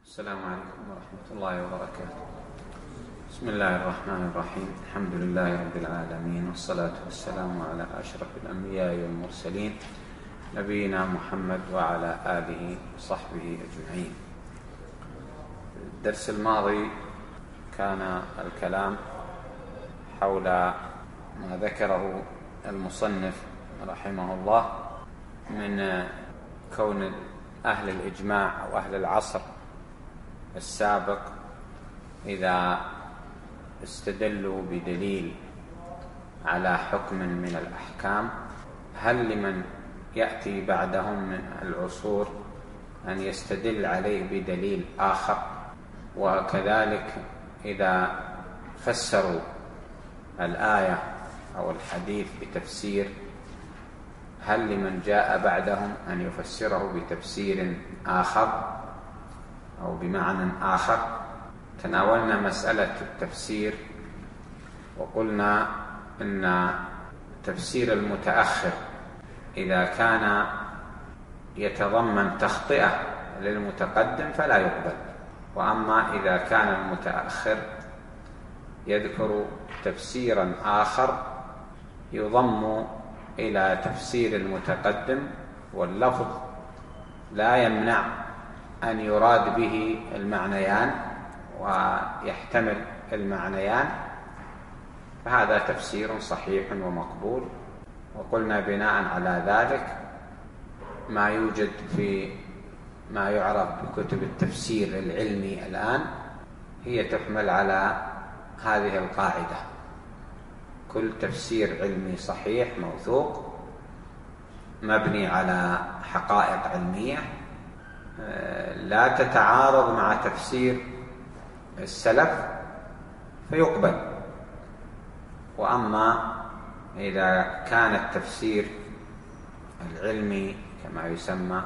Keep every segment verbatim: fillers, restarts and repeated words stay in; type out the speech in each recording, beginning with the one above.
السلام عليكم ورحمة الله وبركاته. بسم الله الرحمن الرحيم. الحمد لله رب العالمين، والصلاة والسلام على أشرف الأنبياء والمرسلين نبينا محمد وعلى آله وصحبه أجمعين. الدرس الماضي كان الكلام حول ما ذكره المصنف رحمه الله من كون أهل الإجماع أو أهل العصر السابق إذا استدلوا بدليل على حكم من الأحكام، هل لمن يأتي بعدهم من العصور أن يستدل عليه بدليل آخر؟ وكذلك إذا فسروا الآية أو الحديث بتفسير، هل لمن جاء بعدهم أن يفسره بتفسير آخر أو بمعنى آخر؟ تناولنا مسألة التفسير وقلنا إن تفسير المتأخر إذا كان يتضمن تخطئة للمتقدم فلا يقبل، وأما إذا كان المتأخر يذكر تفسيرا آخر يضم إلى تفسير المتقدم واللفظ لا يمنع أن يراد به المعنيان ويحتمل المعنيان، فهذا تفسير صحيح ومقبول. وقلنا بناء على ذلك ما يوجد في ما يعرف بكتب التفسير العلمي الآن هي تحمل على هذه القاعدة: كل تفسير علمي صحيح موثوق مبني على حقائق علمية لا تتعارض مع تفسير السلف فيقبل. وأما إذا كان التفسير العلمي كما يسمى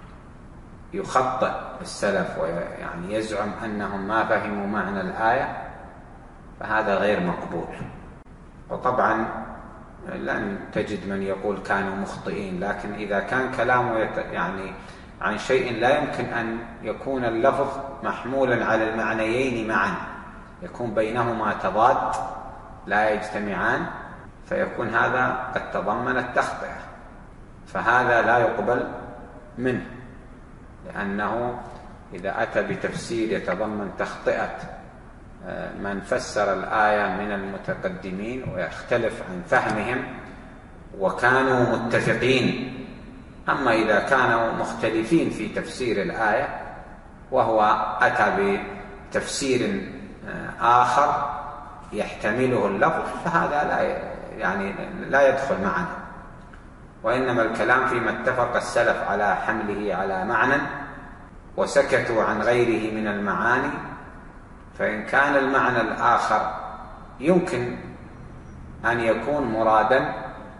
يخطئ السلف ويعني يزعم أنهم ما فهموا معنى الآية فهذا غير مقبول. وطبعا لن تجد من يقول كانوا مخطئين، لكن إذا كان كلامه يعني عن شيء لا يمكن أن يكون اللفظ محمولا على المعنيين معا، يكون بينهما تضاد لا يجتمعان، فيكون هذا قد تضمن التخطئة، فهذا لا يقبل منه، لأنه إذا أتى بتفسير يتضمن تخطئة من فسر الآية من المتقدمين ويختلف عن فهمهم وكانوا متفقين، أما إذا كانوا مختلفين في تفسير الآية وهو أتى بتفسير آخر يحتمله اللفظ فهذا لا يعني لا يدخل معنا، وإنما الكلام فيما اتفق السلف على حمله على معنى وسكتوا عن غيره من المعاني. فإن كان المعنى الآخر يمكن أن يكون مرادا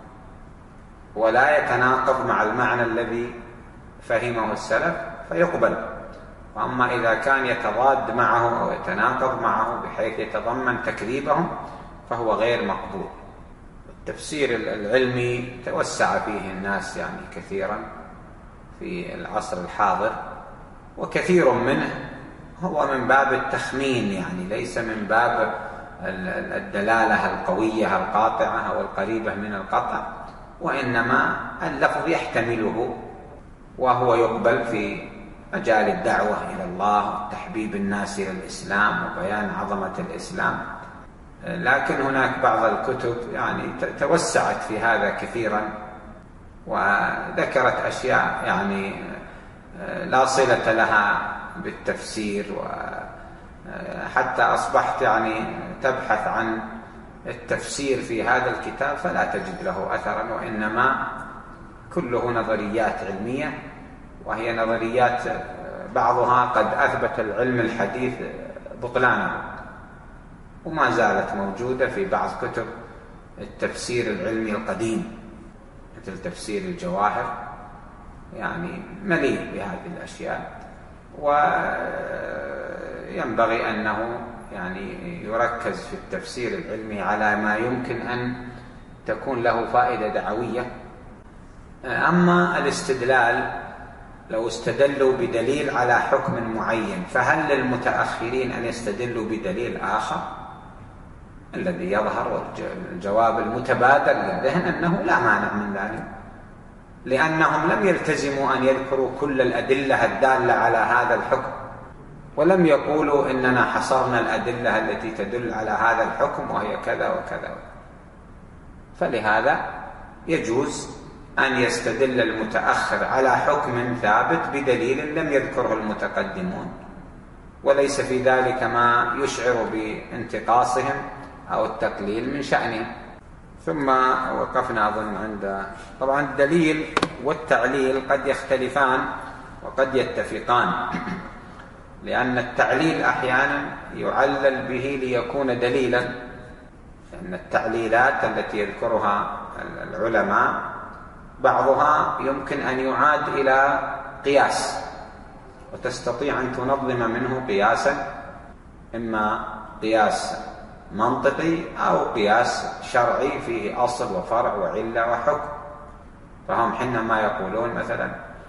ولا يتناقض مع المعنى الذي فهمه السلف فيقبل، وأما إذا كان يتضاد معه أو يتناقض معه بحيث يتضمن تكذيبهم فهو غير مقبول. التفسير العلمي توسع فيه الناس يعني كثيرا في العصر الحاضر، وكثير منه هو من باب التخمين، يعني ليس من باب الدلالة القوية القاطعة أو القريبة من القطع، وإنما اللفظ يحتمله وهو يقبل في مجال الدعوة إلى الله وتحبيب الناس إلى الإسلام وبيان عظمة الإسلام. لكن هناك بعض الكتب يعني توسعت في هذا كثيرا وذكرت أشياء يعني لا صلة لها بالتفسير، وحتى أصبحت يعني تبحث عن التفسير في هذا الكتاب فلا تجد له أثرا، وإنما كله نظريات علمية، وهي نظريات بعضها قد أثبت العلم الحديث بطلانه، وما زالت موجودة في بعض كتب التفسير العلمي القديم مثل تفسير الجواهر، يعني مليء بهذه الأشياء. وينبغي أنه يعني يركز في التفسير العلمي على ما يمكن أن تكون له فائدة دعوية. أما الاستدلال لو استدلوا بدليل على حكم معين، فهل للمتأخرين أن يستدلوا بدليل آخر؟ الذي يظهر والجواب المتبادر للذهن أنه لا مانع من ذلك، لأنهم لم يلتزموا أن يذكروا كل الأدلة الدالة على هذا الحكم، ولم يقولوا إننا حصرنا الأدلة التي تدل على هذا الحكم وهي كذا وكذا. فلهذا يجوز أن يستدل المتأخر على حكم ثابت بدليل لم يذكره المتقدمون، وليس في ذلك ما يشعر بانتقاصهم أو التقليل من شأنهم. ثم وقفنا أظن عند طبعا الدليل والتعليل قد يختلفان وقد يتفقان، لأن التعليل أحيانا يعلل به ليكون دليلا، لأن التعليلات التي يذكرها العلماء بعضها يمكن أن يعاد إلى قياس، وتستطيع أن تنظم منه قياسا، إما قياس منطقي أو قياس شرعي فيه أصل وفرع وعلة وحكم. فهم حينما يقولون مثلا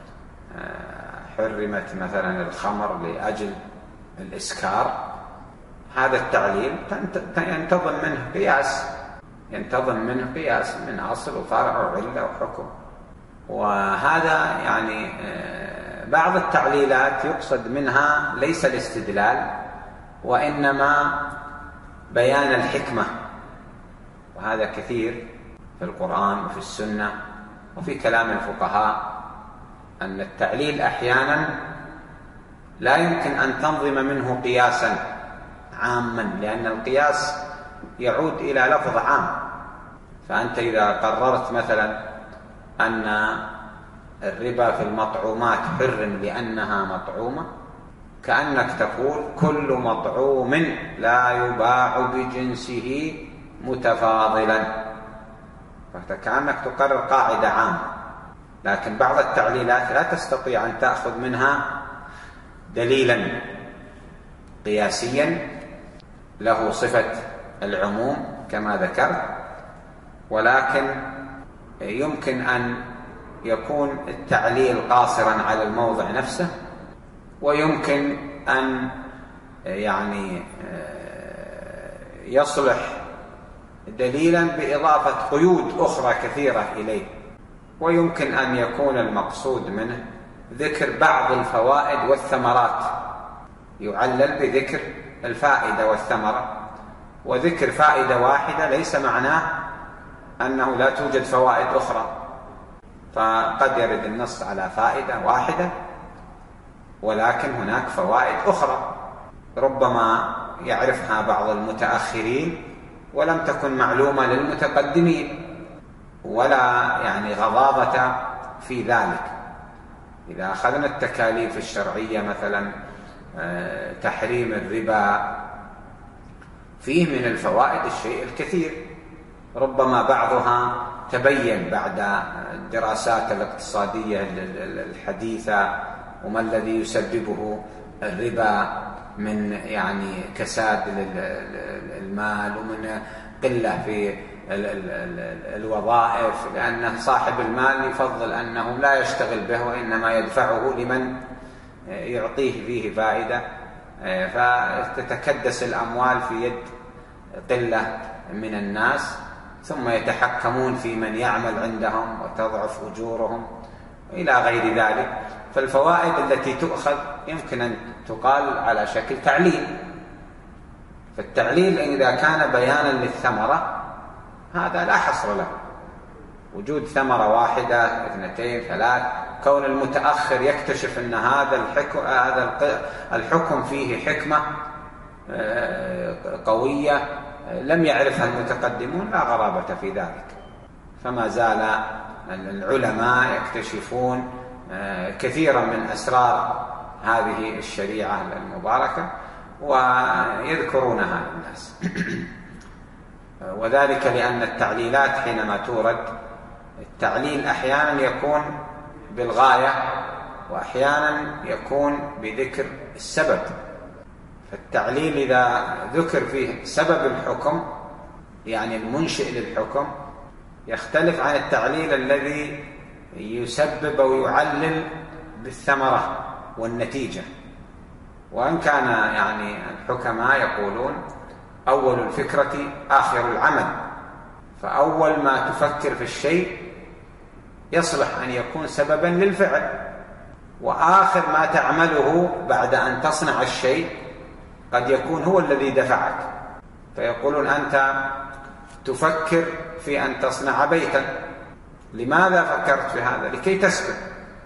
حرمت مثلا الخمر لأجل الإسكار، هذا التعليل ينتظم منه قياس ينتظم منه قياس من أصل وفرع وعلة وحكم. وهذا يعني بعض التعليلات يقصد منها ليس الاستدلال وإنما بيان الحكمة، وهذا كثير في القرآن وفي السنة وفي كلام الفقهاء، أن التعليل أحيانا لا يمكن أن تنظم منه قياسا عاما، لأن القياس يعود إلى لفظ عام. فأنت إذا قررت مثلا أن الربا في المطعومات حرم لأنها مطعومة، كأنك تقول كل مطعوم لا يباع بجنسه متفاضلا، فكأنك تقرر قاعدة عامة. لكن بعض التعليلات لا تستطيع أن تأخذ منها دليلا قياسيا له صفة العموم كما ذكرت، ولكن يمكن أن يكون التعليل قاصرا على الموضع نفسه، ويمكن أن يعني يصلح دليلا بإضافة قيود أخرى كثيرة إليه، ويمكن أن يكون المقصود منه ذكر بعض الفوائد والثمرات، يعلل بذكر الفائدة والثمرة، وذكر فائدة واحدة ليس معناه أنه لا توجد فوائد أخرى، فقد يرد النص على فائدة واحدة ولكن هناك فوائد أخرى ربما يعرفها بعض المتأخرين ولم تكن معلومة للمتقدمين، ولا يعني غضاضة في ذلك. إذا أخذنا التكاليف الشرعية مثلا تحريم الربا فيه من الفوائد الشيء الكثير، ربما بعضها تبين بعد الدراسات الاقتصادية الحديثة وما الذي يسببه الربا من يعني كساد المال ومن قلة في الوظائف، لأن صاحب المال يفضل أنه لا يشتغل به وإنما يدفعه لمن يعطيه فيه فائدة، فتتكدس الأموال في يد قلة من الناس، ثم يتحكمون في من يعمل عندهم وتضعف أجورهم إلى غير ذلك. فالفوائد التي تؤخذ يمكن أن تقال على شكل تعليل، فالتعليل إذا كان بيانا للثمرة هذا لا حصر له، وجود ثمرة واحدة اثنتين ثلاث، كون المتأخر يكتشف أن هذا الحكم, هذا الحكم فيه حكمة قوية لم يعرفها المتقدمون لا غرابة في ذلك. فما زال العلماء يكتشفون كثيرا من أسرار هذه الشريعة المباركة ويذكرونها للناس. وذلك لأن التعليلات حينما تورد، التعليل أحيانا يكون بالغاية وأحيانا يكون بذكر السبب. فالتعليل إذا ذكر فيه سبب الحكم يعني المنشئ للحكم يختلف عن التعليل الذي يسبب أو يعلل بالثمرة والنتيجة. وإن كان يعني الحكماء يقولون أول الفكرة آخر العمل، فأول ما تفكر في الشيء يصلح أن يكون سببا للفعل، وآخر ما تعمله بعد أن تصنع الشيء قد يكون هو الذي دفعك. فيقولون أنت تفكر في أن تصنع بيتا، لماذا فكرت في هذا؟ لكي تسكن.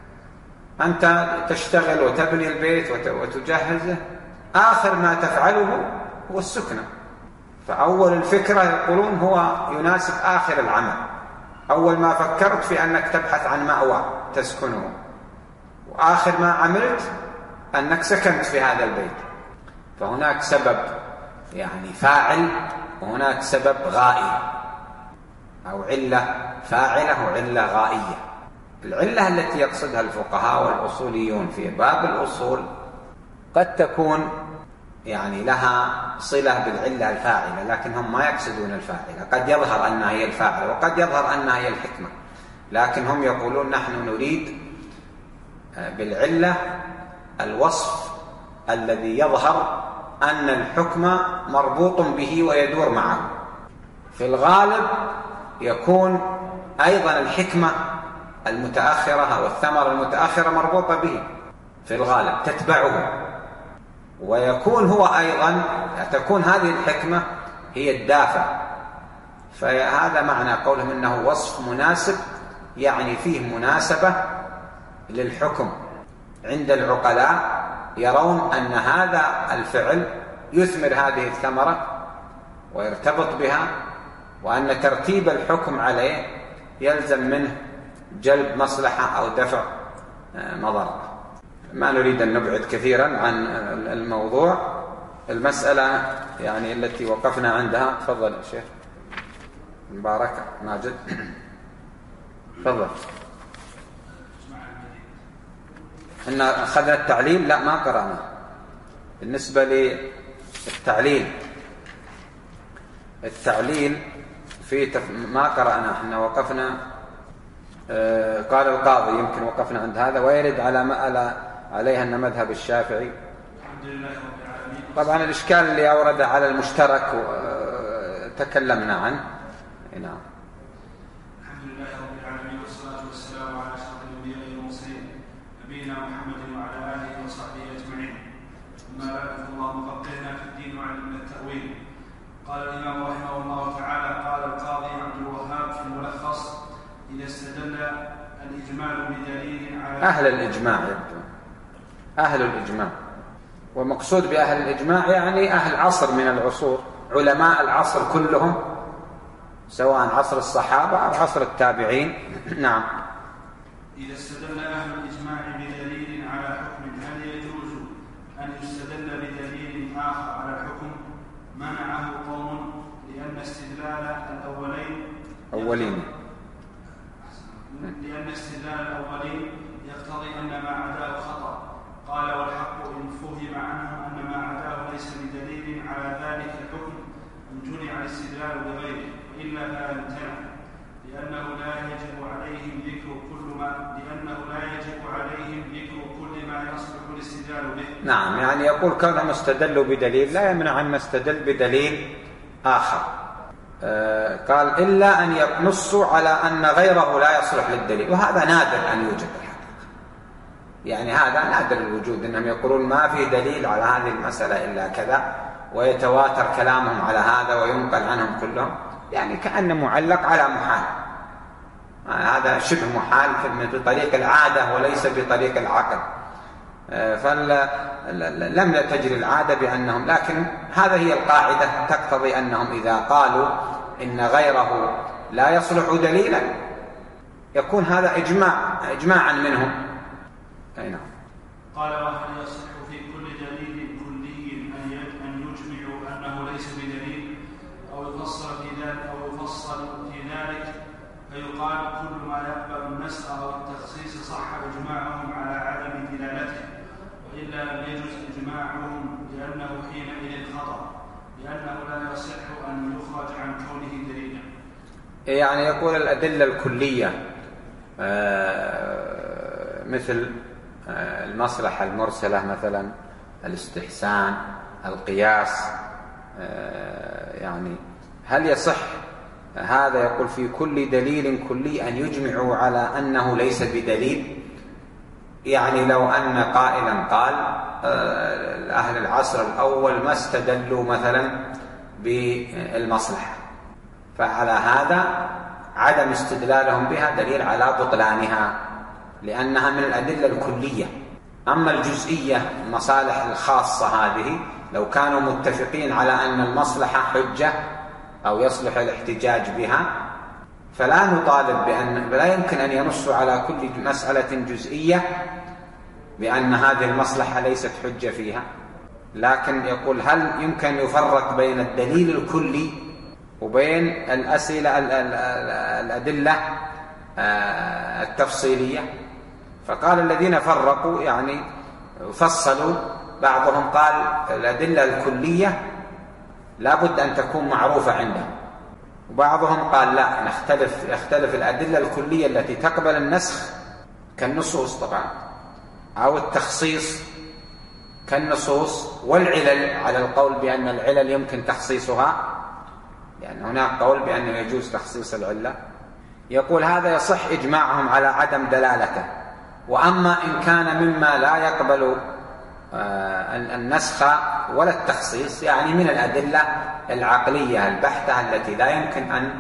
أنت تشتغل وتبني البيت وتجهزه، آخر ما تفعله هو السكنة. فأول الفكرة يقولون هو يناسب آخر العمل. أول ما فكرت في أنك تبحث عن مأوى تسكنه، وآخر ما عملت أنك سكنت في هذا البيت. فهناك سبب يعني فاعل، وهناك سبب غائي، أو علة فاعلة وعلة غائية. العلة التي يقصدها الفقهاء والأصوليون في باب الأصول قد تكون يعني لها صلة بالعلة الفاعلة، لكن هم ما يقصدون الفاعلة. قد يظهر أنها هي الفاعلة وقد يظهر أنها هي الحكمة، لكن هم يقولون نحن نريد بالعلة الوصف الذي يظهر أن الحكم مربوط به ويدور معه. في الغالب يكون أيضا الحكمة المتأخرة أو الثمرة المتأخرة مربوطة به في الغالب، تتبعه، ويكون هو أيضا تكون هذه الحكمة هي الدافع. فهذا معنى قولهم إنه وصف مناسب، يعني فيه مناسبة للحكم. عند العقلاء يرون أن هذا الفعل يثمر هذه الثمرة ويرتبط بها، وأن ترتيب الحكم عليه يلزم منه جلب مصلحة أو دفع مضرة. ما نريد أن نبعد كثيرا عن الموضوع. المسألة يعني التي وقفنا عندها، تفضل يا شيخ مبارك ماجد، تفضل. إن أخذنا التعليل، لا ما قرأنا. بالنسبة للتعليل، التعليل في تف... ما قرأنا، احنا وقفنا آه قال القاضي، يمكن وقفنا عند هذا، ويرد على ما على عليها أن مذهب الشافعي. طبعا الإشكال اللي أورد على المشترك آه تكلمنا عنه. نعم. الحمد لله رب العالمين، والصلاة والسلام على أشرف الأنبياء والمرسلين نبينا محمد وعلى آله وصحبه أجمعين. أما بعد، فاللهم فقهنا في الدين وعلمنا التأويل. قال الإمام رحمه الله تعالى: قال القاضي عبد الوهاب في الملخص: إذا استدل الإجمال بدليل على أهل الإجماع، أهل الإجماع، ومقصود بأهل الإجماع يعني أهل عصر من العصور، علماء العصر كلهم، سواء عصر الصحابة أو عصر التابعين. نعم. إذا استدل أهل الإجماع بدليل على حكم، هل يجوز أن يستدل بدليل آخر على الحكم؟ منعه قوم لأن استدلال الأولين أولين لأن استدلال الأولين يقتضي أن ما عداه خطأ. قال: والحق إن فهم عنه أن ما عداه ليس بدليل على ذلك الحكم امتنع الاستدلال بغيره، وإلا لا يمتنع، لأنه لا يجب عليهم ذكر كل ما لأنه لا يجب عليهم ذكر كل ما يصلح الاستدلال به. نعم، يعني يقول كونهم استدلوا بدليل لا يمنع أن نستدل بدليل آخر. آه قال: إلا أن ينصوا على أن غيره لا يصلح للدليل، وهذا نادر أن يوجد الحقيقة. يعني هذا نادر الوجود، أنهم يقولون ما في دليل على هذه المسألة إلا كذا، ويتواتر كلامهم على هذا وينقل عنهم كلهم، يعني كأنه معلق على محال. هذا شبه محال بطريق العادة وليس بطريق العقل. فلم تجري العادة بأنهم، لكن هذا هي القاعدة تقتضي أنهم إذا قالوا إن غيره لا يصلح دليلا يكون هذا إجماع إجماعا منهم. أي نعم. قال: وهل يصح في كل دليل كلي أن يجمعوا أنه ليس بدليل، أو يفصل في ذلك أو يفصل في ذلك فيقال كل ما يقبل النسخ أو التخصيص صح إجماعهم على عدم دلالته، وإلا لم يجوز إجماعهم لأنه حينئذ خطأ، لأنه لا يصح أن يخرج عن كونه دليلا. يعني يقول الأدلة الكلية مثل المصلحة المرسلة مثلا، الاستحسان، القياس، يعني هل يصح هذا؟ يقول في كل دليل كلي أن يجمعوا على أنه ليس بدليل. يعني لو أن قائلا قال أهل العصر الأول ما استدلوا مثلا بالمصلحة، فعلى هذا عدم استدلالهم بها دليل على بطلانها، لأنها من الأدلة الكلية. أما الجزئية، المصالح الخاصة هذه، لو كانوا متفقين على أن المصلحة حجة أو يصلح الاحتجاج بها، فلا نطالب بأن لا يمكن أن ينصوا على كل مسألة جزئية بأن هذه المصلحة ليست حجة فيها. لكن يقول هل يمكن يفرق بين الدليل الكلي وبين الأسئلة الأدلة التفصيلية؟ فقال الذين فرقوا يعني فصلوا، بعضهم قال الأدلة الكلية لا بد أن تكون معروفة عندهم، وبعضهم قال لا، نختلف يختلف الأدلة الكلية التي تقبل النسخ كالنصوص طبعا، أو التخصيص كالنصوص، والعلل على القول بأن العلل يمكن تخصيصها، لأن هناك قول بأنه يجوز تخصيص العلة. يقول هذا يصح إجماعهم على عدم دلالته. وأما إن كان مما لا يقبل النسخ ولا التخصيص، يعني من الأدلة العقلية البحتة التي لا يمكن أن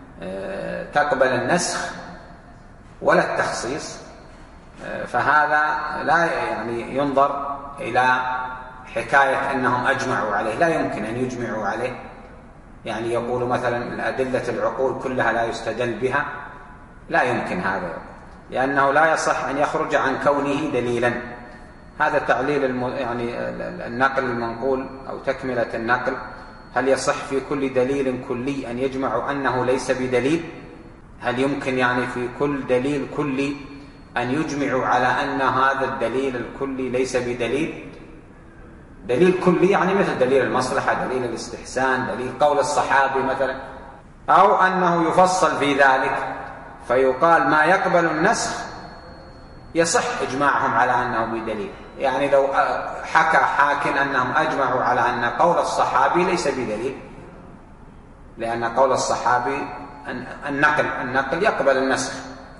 تقبل النسخ ولا التخصيص، فهذا لا يعني ينظر إلى حكاية أنهم أجمعوا عليه، لا يمكن أن يجمعوا عليه. يعني يقول مثلا الأدلة العقول كلها لا يستدل بها، لا يمكن هذا، لأنه لا يصح أن يخرج عن كونه دليلا. هذا تعليل الم... يعني النقل المنقول أو تكملة النقل. هل يصح في كل دليل كلي أن يجمعوا أنه ليس بدليل؟ هل يمكن يعني في كل دليل كلي أن يجمعوا على أن هذا الدليل الكلي ليس بدليل؟ دليل كلي يعني مثل دليل المصلحة، دليل الاستحسان، دليل قول الصحابي مثلا، أو أنه يفصل في ذلك فيقال ما يقبل النسخ يصح إجماعهم على أنه بدليل. يعني لو حكى حاكم أنهم أجمعوا على أن قول الصحابي ليس بدليل، لأن قول الصحابي النقل النقل يقبل النسخ،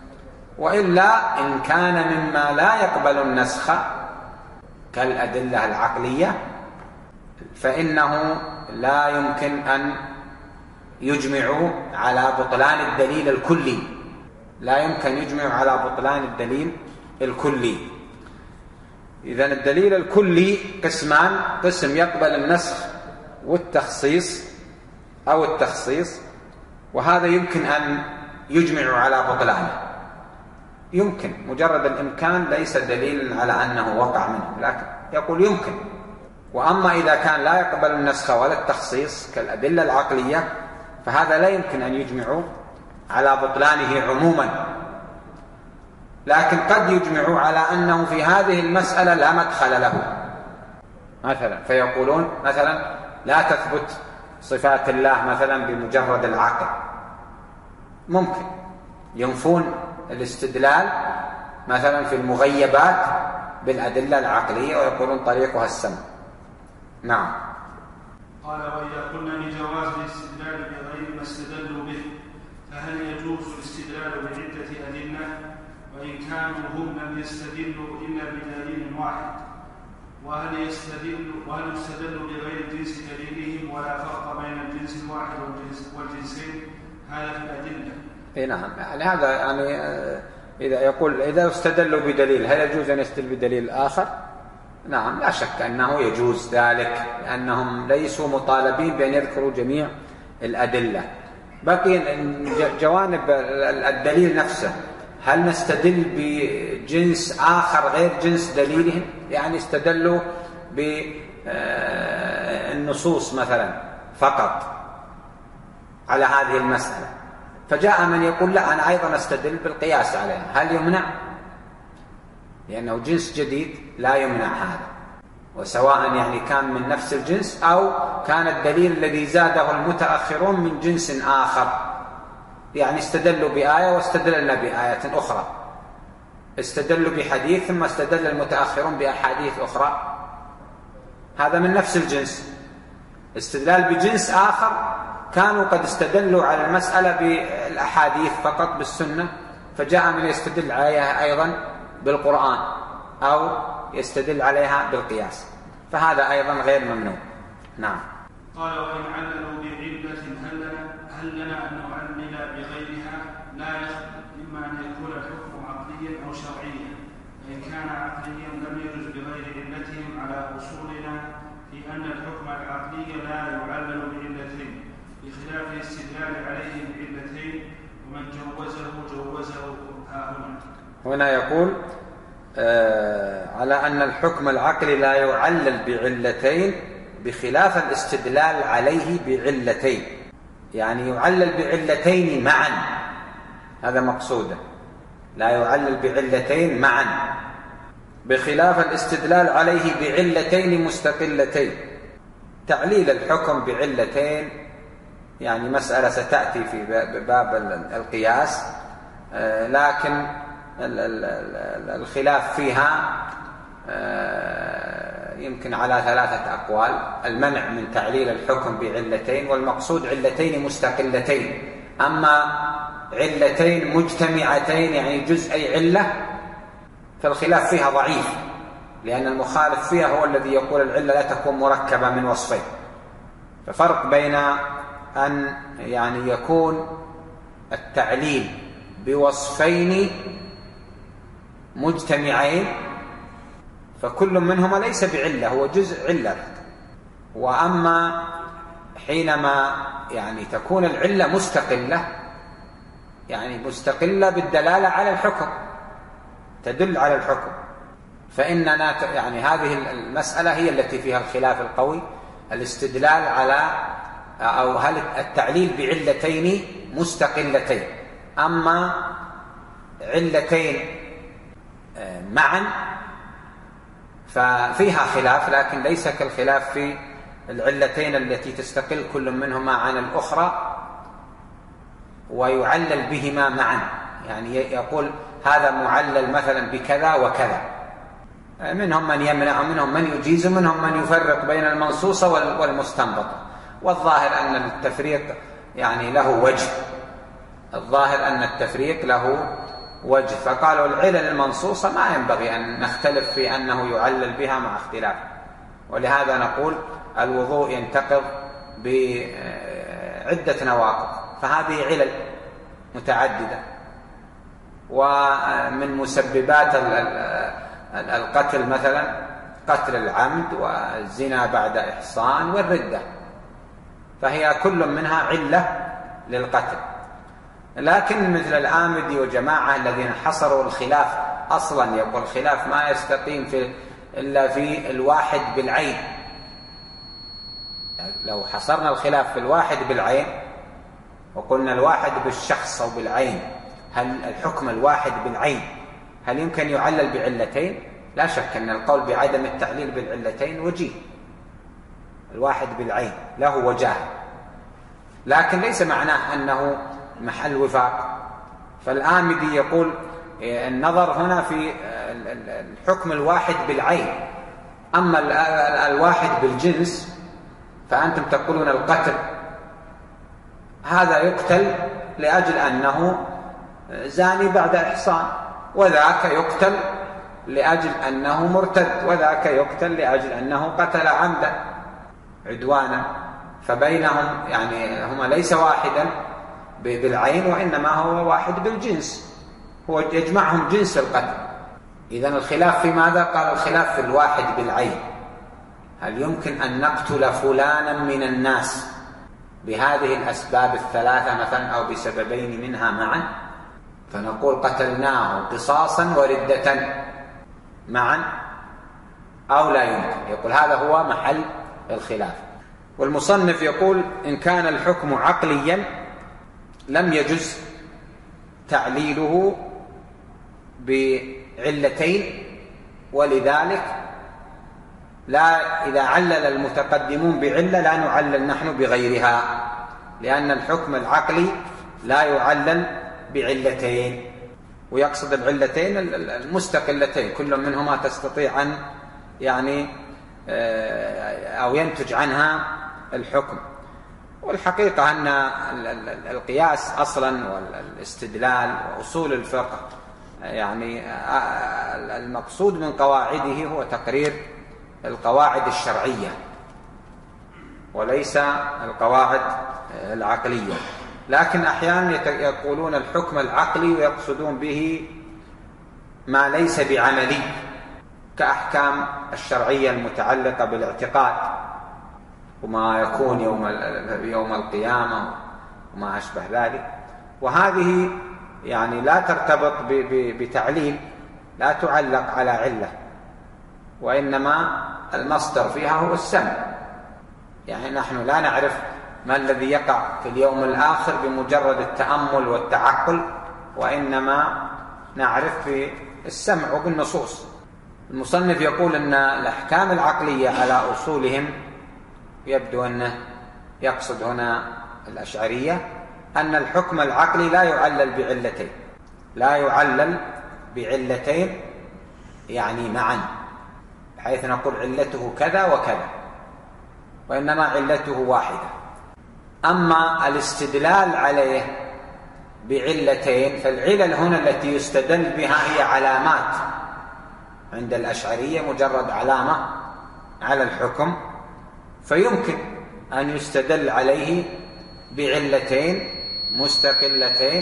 وإلا إن كان مما لا يقبل النسخ كالأدلة العقلية فإنه لا يمكن أن يجمعوا على بطلان الدليل الكلي، لا يمكن يجمعوا على بطلان الدليل الكلي. إذن الدليل الكلي قسمان: قسم يقبل النسخ والتخصيص أو التخصيص، وهذا يمكن أن يجمعوا على بطلانه، يمكن مجرد الإمكان، ليس دليل على أنه وقع منه، لكن يقول يمكن. وأما إذا كان لا يقبل النسخ ولا التخصيص كالأدلة العقلية فهذا لا يمكن أن يجمعوا على بطلانه عموما، لكن قد يجمعوا على أنه في هذه المسألة لا مدخل له مثلا، فيقولون مثلا لا تثبت صفات الله مثلا بمجرد العقل، ممكن ينفون الاستدلال مثلا في المغيبات بالأدلة العقلية ويقولون طريقها السمع. نعم. قال وإذا قلنا لجواز الاستدلال بغير ما استدلوا به، فهل يجوز الاستدلال بعدة أدلة وإن كانوا هم لم يستدلوا إلا بدليل واحد؟ وهل يستدل وهل يستدل بغير جنس دليلهم ولا فرق بين الجنس الواحد والجنسين؟ هذا في الأدلة. إيه نعم، يعني هذا يعني إذا يقول إذا استدلوا بدليل هل يجوز أن يستدل بدليل آخر؟ نعم، لا شك أنه يجوز ذلك، لأنهم ليسوا مطالبين بأن يذكروا جميع الأدلة. بقي جوانب الدليل نفسه، هل نستدل بجنس آخر غير جنس دليلهم؟ يعني استدلوا بالنصوص مثلا فقط على هذه المسألة، فجاء من يقول لا أنا أيضا أستدل بالقياس عليها، هل يمنع؟ لأنه جنس جديد لا يمنع هذا، وسواء يعني كان من نفس الجنس أو كان الدليل الذي زاده المتأخرون من جنس آخر، يعني استدلوا بآية واستدلنا بآية أخرى، استدلوا بحديث ثم استدل المتأخرون بأحاديث أخرى، هذا من نفس الجنس. استدلال بجنس آخر كانوا قد استدلوا على المسألة بالأحاديث فقط بالسنة، فجاء من يستدل عليها أيضا بالقرآن أو يستدل عليها بالقياس، فهذا أيضا غير ممنوع. نعم. قال وإن عللوا بعلة هل لنا, هل لنا أن نعلل بغيرها؟ لا يخلو، إما أن يكون الحكم عقليا أو شرعيا، فإن كان عقليا لم يجوز بغير علتهم على أصولنا في أن الحكم العقلي لا يعلل بعلتين، بخلاف الاستدلال عليه بعلتين، ومن جوزه جوزه ها هنا. هنا يقول آه على أن الحكم العقلي لا يعلل بعلتين بخلاف الاستدلال عليه بعلتين، يعني يعلل بعلتين معا، هذا مقصوده، لا يعلل بعلتين معا بخلاف الاستدلال عليه بعلتين مستقلتين. تعليل الحكم بعلتين يعني مسألة ستأتي في باب القياس، لكن الخلاف فيها يمكن على ثلاثة أقوال. المنع من تعليل الحكم بعلتين، والمقصود علتين مستقلتين. أما علتين مجتمعتين يعني جزء علة فالخلاف فيها ضعيف، لأن المخالف فيها هو الذي يقول العلة لا تكون مركبة من وصفين. ففرق بين أن يعني يكون التعليل بوصفين مجتمعين فكل منهما ليس بعلة، هو جزء علة، وأما حينما يعني تكون العلة مستقلة، يعني مستقلة بالدلالة على الحكم، تدل على الحكم، فإننا يعني هذه المسألة هي التي فيها الخلاف القوي، الاستدلال على أو هل التعليل بعلتين مستقلتين. أما علتين معا ففيها خلاف، لكن ليس كالخلاف في العلتين التي تستقل كل منهما عن الأخرى ويعلل بهما معا، يعني يقول هذا معلل مثلا بكذا وكذا، منهم من يمنع ومنهم من يجيز ومنهم من يفرق بين المنصوصة والمستنبطة. والظاهر أن التفريق يعني له وجه، الظاهر أن التفريق له وجه، فقالوا العلل المنصوصة ما ينبغي أن نختلف في أنه يعلل بها مع اختلاف، ولهذا نقول الوضوء ينتقض بعدة نواقض، فهذه علل متعددة. ومن مسببات القتل مثلا قتل العمد والزنا بعد إحصان والردة، فهي كل منها علة للقتل. لكن مثل الآمدي وجماعة الذين حصروا الخلاف أصلا، يقول الخلاف ما يستقيم في إلا في الواحد بالعين، لو حصرنا الخلاف في الواحد بالعين وقلنا الواحد بالشخص أو بالعين، هل الحكم الواحد بالعين هل يمكن يعلل بعلتين؟ لا شك أن القول بعدم التعليل بالعلتين وجيه، الواحد بالعين له وجاه، لكن ليس معناه أنه محل وفاق. فالآمدي يقول النظر هنا في الحكم الواحد بالعين، أما الواحد بالجنس فأنتم تقولون القتل هذا يقتل لأجل أنه زاني بعد إحصان، وذاك يقتل لأجل أنه مرتد، وذاك يقتل لأجل أنه قتل عمدا عدوانا، فبينهم يعني هما ليس واحدا بالعين وإنما هو واحد بالجنس، هو يجمعهم جنس القتل. إذن الخلاف في ماذا؟ قال الخلاف في الواحد بالعين، هل يمكن أن نقتل فلانا من الناس بهذه الأسباب الثلاثة مثلا أو بسببين منها معا؟ فنقول قتلناه قصاصا وردة معا أو لا يمكن. يقول هذا هو محل الخلاف. والمصنف يقول إن كان الحكم عقليا لم يجز تعليله بعلتين، ولذلك لا إذا علل المتقدمون بعلة لا نعلل نحن بغيرها، لأن الحكم العقلي لا يعلل بعلتين. ويقصد العلتين المستقلتين كل منهما تستطيع أن يعني أو ينتج عنها الحكم. والحقيقة أن القياس أصلا والاستدلال وأصول الفقه يعني المقصود من قواعده هو تقرير القواعد الشرعية وليس القواعد العقلية. لكن أحيانا يقولون الحكم العقلي ويقصدون به ما ليس بعملي كأحكام الشرعية المتعلقة بالاعتقاد وما يكون يوم يوم القيامة وما أشبه ذلك، وهذه يعني لا ترتبط بتعليل، لا تعلق على علة، وإنما المصدر فيها هو السمع. يعني نحن لا نعرف ما الذي يقع في اليوم الآخر بمجرد التأمل والتعقل، وإنما نعرف في السمع وبالنصوص. المصنف يقول أن الأحكام العقلية على أصولهم، يبدو أنه يقصد هنا الأشعرية، أن الحكم العقلي لا يعلل بعلتين، لا يعلل بعلتين يعني معا، بحيث نقول علته كذا وكذا، وإنما علته واحدة. أما الاستدلال عليه بعلتين فالعلل هنا التي يستدل بها هي علامات عند الأشعرية، مجرد علامة على الحكم، فيمكن أن يستدل عليه بعلتين مستقلتين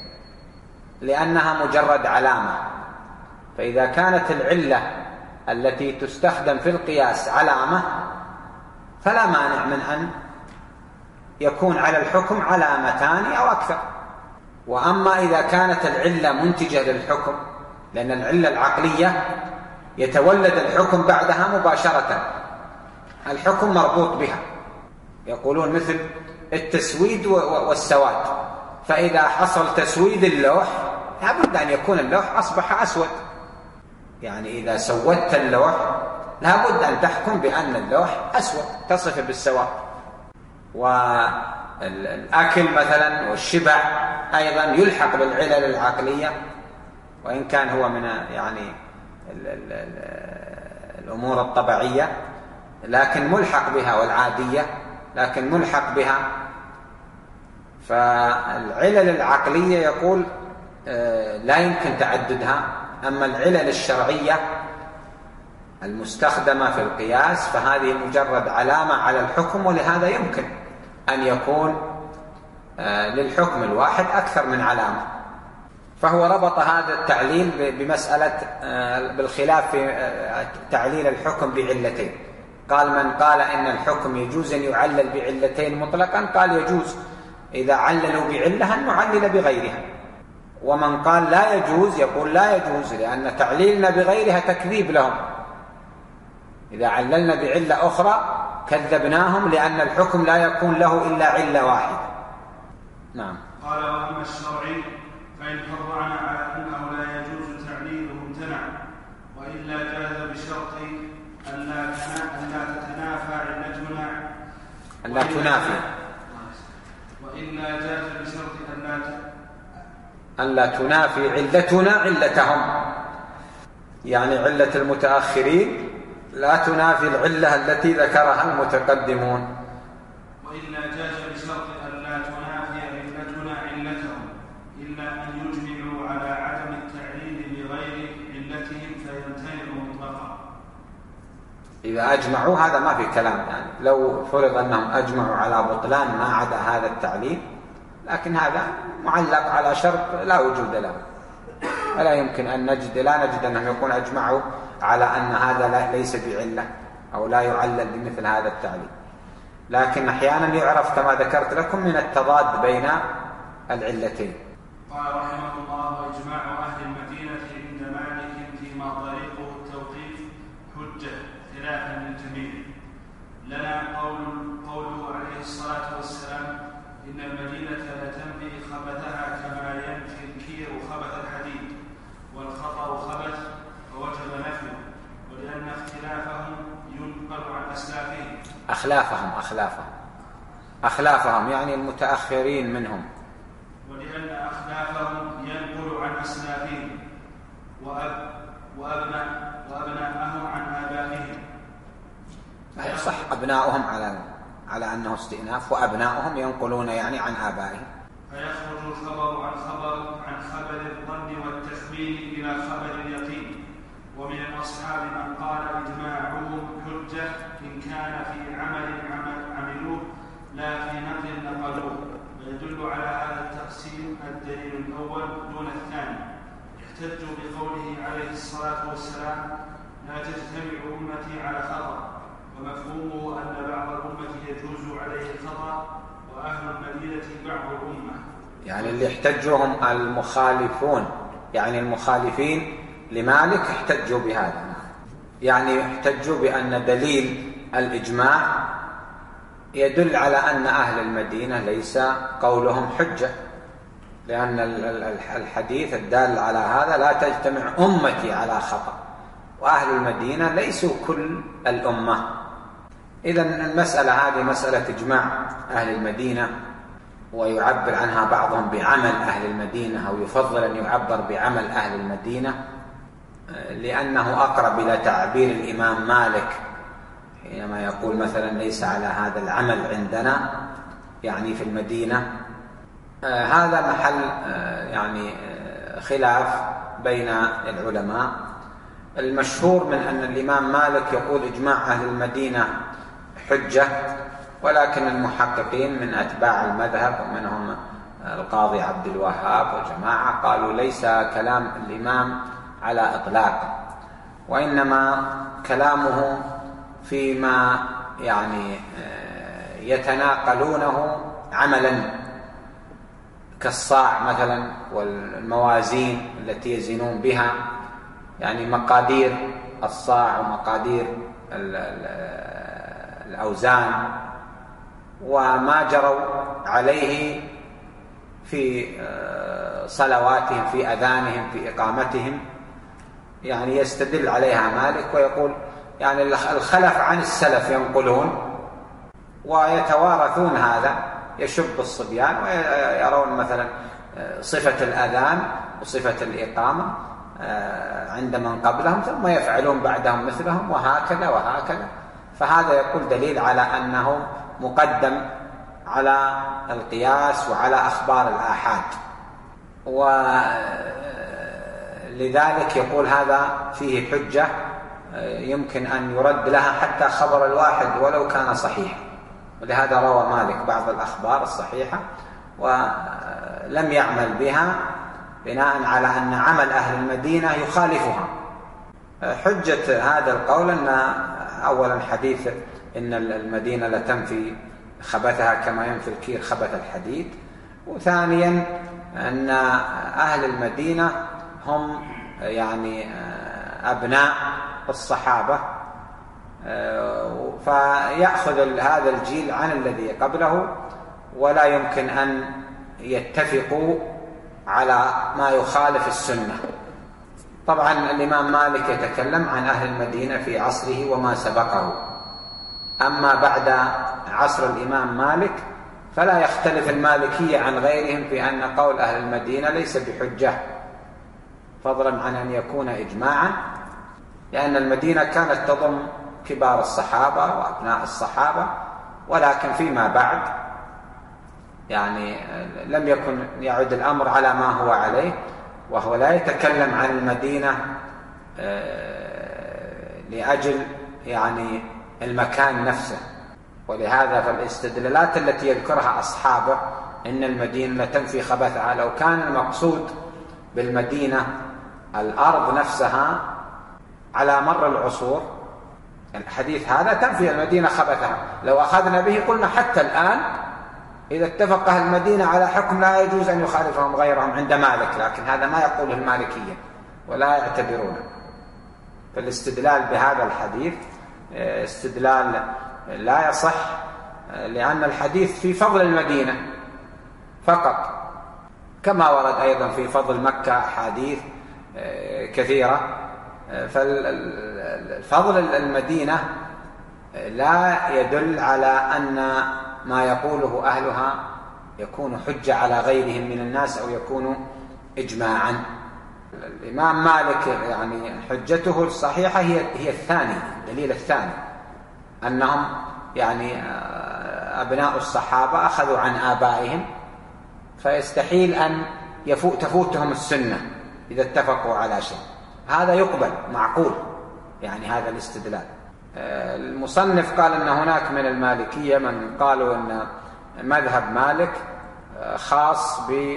لأنها مجرد علامة. فإذا كانت العلة التي تستخدم في القياس علامة فلا مانع من أن يكون على الحكم علامتان أو أكثر. وأما إذا كانت العلة منتجة للحكم، لأن العلة العقلية يتولد الحكم بعدها مباشرة، الحكم مربوط بها. يقولون مثل التسويد والسواد، فإذا حصل تسويد اللوح لابد أن يكون اللوح أصبح أسود. يعني إذا سودت اللوح لابد أن تحكم بأن اللوح أسود، تصف بالسواد. والأكل مثلا والشبع أيضا يلحق بالعلل العقلية، وإن كان هو من يعني ال ال ال الأمور الطبيعية، لكن ملحق بها، والعادية لكن ملحق بها. فالعلل العقلية يقول لا يمكن تعددها. أما العلل الشرعية المستخدمة في القياس فهذه مجرد علامة على الحكم، ولهذا يمكن أن يكون للحكم الواحد أكثر من علامة. فهو ربط هذا التعليل بمسألة بالخلاف في تعليل الحكم بعلتين. قال من قال إن الحكم يجوز أن يعلل بعلتين مطلقا، قال يجوز إذا عللوا بعلة أن نعلل بغيرها. ومن قال لا يجوز يقول لا يجوز لأن تعليلنا بغيرها تكذيب لهم، إذا عللنا بعلة أخرى كذبناهم، لأن الحكم لا يكون له إلا علة واحدة. نعم. قال وأما الشرعي فإن فرعنا على أنه لا يجوز تعليله امتنع، وإلا جاز بشرط أن لا تتنافى علتنا أن لا تنافي وإلا جاز بشرط أن لا أن لا تنافي علتنا علتهم، يعني علة المتأخرين لا تنافي العلة التي ذكرها المتقدمون. وإلا جاز بشرط أن لا تنافي علتنا علتهم، إلا أن يجمعوا على عدم التعليل بغير علتهم فيمتنع مطلقا. إذا أجمعوا هذا ما في كلام، يعني لو فرض أنهم أجمعوا على بطلان ما عدا هذا التعليل، لكن هذا معلق على شرط لا وجود له، ولا يمكن أن نجد لا نجد أنهم يكون أجمعوا على أن هذا ليس بعلة أو لا يعلل بمثل هذا التعليل. لكن أحيانا يعرف كما ذكرت لكم من التضاد بين العلتين. قال رحمه الله وإجماع أهل المدينة عند مالك فيما طريقه التوقيف حجة خلافا للجميع. لنا قول قوله عليه الصلاة والسلام إن المدينة لتنفي خبثها كما ينفي الكير خبث الحديد والخطأ خبث فوجب نفيه، ولأن اختلافهم ينقل عن أسلافهم أخلافهم أخلافهم أخلافهم يعني المتأخرين منهم، ولأن أخلافهم ينقل عن أسلافهم وأب وأبناء وأبناءهم عن آبائهم. صح، أبناؤهم على على أنه استئناف، وأبناؤهم ينقلون يعني عن آبائهم. فيخرج الخبر عن خبر عن خبر الظن والتخمين إلى خبر اليقين. ومن الأصحاب من قال إجماعهم حجة إن كان في عمل عملوه لا في نقل نقلوه. ويدل على هذا التقسيم الدليل الأول دون الثاني. احتجوا بقوله عليه الصلاة والسلام لا تجتمع أمتي على خطأ، ومفهومه أن بعض الأمة يجوز عليه الخطأ وأهل المدينة بعض الأمة. يعني اللي احتجوهم المخالفون، يعني المخالفين لمالك احتجوا بهذا، يعني احتجوا بأن دليل الإجماع يدل على أن أهل المدينة ليس قولهم حجة، لأن الحديث الدال على هذا لا تجتمع أمتي على خطأ، وأهل المدينة ليسوا كل الأمة. إذن المسألة هذه مسألة إجماع أهل المدينة، ويعبر عنها بعضهم بعمل أهل المدينة، أو يفضل أن يعبر بعمل أهل المدينة لأنه أقرب إلى تعبير الإمام مالك حينما يقول مثلا ليس على هذا العمل عندنا، يعني في المدينة. آه هذا محل آه يعني آه خلاف بين العلماء. المشهور من أن الإمام مالك يقول إجماع أهل المدينة حجة، ولكن المحققين من أتباع المذهب ومنهم القاضي عبد الوهاب وجماعة قالوا ليس كلام الإمام على إطلاق، وإنما كلامه فيما يعني يتناقلونه عملا، كالصاع مثلا والموازين التي يزنون بها، يعني مقادير الصاع ومقادير الأوزان وما جروا عليه في صلواتهم، في أذانهم، في إقامتهم، يعني يستدل عليها مالك ويقول يعني الخلف عن السلف ينقلون ويتوارثون هذا، يشب الصبيان ويرون مثلا صفة الأذان وصفة الإقامة عند من قبلهم ثم يفعلون بعدهم مثلهم، وهكذا وهكذا. فهذا يقول دليل على أنه مقدم على القياس وعلى أخبار الآحاد، ولذلك يقول هذا فيه حجة يمكن أن يرد لها حتى خبر الواحد ولو كان صحيحا. ولهذا روى مالك بعض الأخبار الصحيحة ولم يعمل بها بناء على أن عمل أهل المدينة يخالفها. حجة هذا القول أن أولا حديث إن المدينة لتنفي خبثها كما ينفي الكير خبث الحديد، وثانيا أن أهل المدينة هم يعني أبناء الصحابة، فيأخذ هذا الجيل عن الذي قبله، ولا يمكن أن يتفقوا على ما يخالف السنة. طبعا الإمام مالك يتكلم عن أهل المدينة في عصره وما سبقه، أما بعد عصر الإمام مالك فلا يختلف المالكية عن غيرهم في أن قول أهل المدينة ليس بحجة، فضلا عن أن يكون إجماعا، لأن المدينة كانت تضم كبار الصحابة وأبناء الصحابة، ولكن فيما بعد يعني لم يكن يعد الأمر على ما هو عليه، وهو لا يتكلم عن المدينة لأجل يعني المكان نفسه. ولهذا فالاستدلالات التي يذكرها أصحابه إن المدينة تنفي خبثها، لو كان المقصود بالمدينة الأرض نفسها على مر العصور، الحديث هذا تنفي المدينة خبثها، لو أخذنا به قلنا حتى الآن إذا اتفق أهل المدينة على حكم لا يجوز أن يخالفهم غيرهم عند مالك، لكن هذا ما يقوله المالكية ولا يعتبرونه. فالاستدلال بهذا الحديث استدلال لا يصح، لأن الحديث في فضل المدينة فقط، كما ورد أيضا في فضل مكة أحاديث كثيرة. فالفضل المدينة لا يدل على أن ما يقوله أهلها يكون حجة على غيرهم من الناس أو يكون إجماعا. الإمام مالك يعني حجته الصحيحة هي هي الثاني، الدليل الثاني، أنهم يعني أبناء الصحابة أخذوا عن آبائهم، فيستحيل أن يفوت تفوتهم السنة إذا اتفقوا على شيء. هذا يقبل، معقول يعني هذا الاستدلال. المصنف قال أن هناك من المالكية من قالوا أن مذهب مالك خاص ب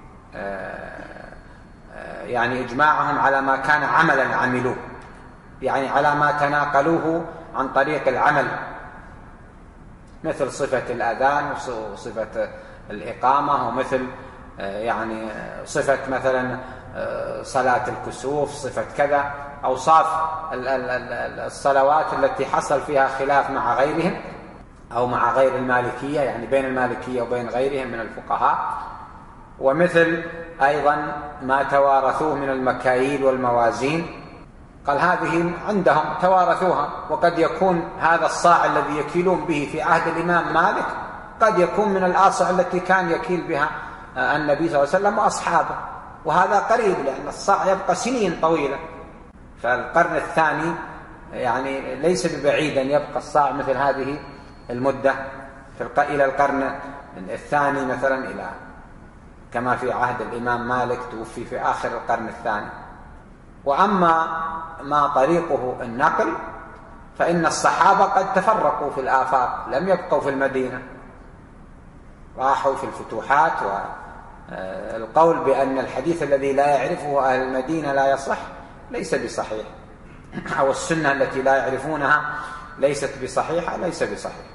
يعني إجماعهم على ما كان عملا عملوه، يعني على ما تناقلوه عن طريق العمل، مثل صفة الأذان وصفة الإقامة، ومثل يعني صفة مثلا صلاة الكسوف، صفة كذا، أوصاف الصلوات التي حصل فيها خلاف مع غيرهم أو مع غير المالكية، يعني بين المالكية وبين غيرهم من الفقهاء، ومثل أيضا ما توارثوه من المكاييل والموازين. قال هذه عندهم توارثوها، وقد يكون هذا الصاع الذي يكيلون به في عهد الإمام مالك قد يكون من الآصع التي كان يكيل بها النبي صلى الله عليه وسلم وأصحابه، وهذا قريب لأن الصاع يبقى سنين طويلة. فالقرن الثاني يعني ليس ببعيد أن يبقى الصاع مثل هذه المدة إلى القرن الثاني مثلا، إلى كما في عهد الإمام مالك توفي في آخر القرن الثاني. وأما ما طريقه النقل فإن الصحابة قد تفرقوا في الآفاق، لم يبقوا في المدينة، راحوا في الفتوحات. والقول بأن الحديث الذي لا يعرفه أهل المدينة لا يصح ليس بصحيح، أو السنة التي لا يعرفونها ليست بصحيحة ليس بصحيح.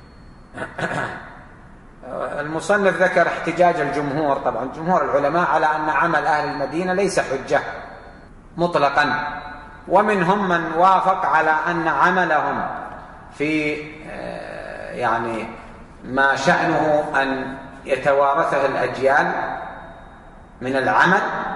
المصنف ذكر احتجاج الجمهور، طبعا جمهور العلماء على أن عمل أهل المدينة ليس حجة مطلقا، ومنهم من وافق على أن عملهم في يعني ما شأنه أن يتوارثه الأجيال من العمل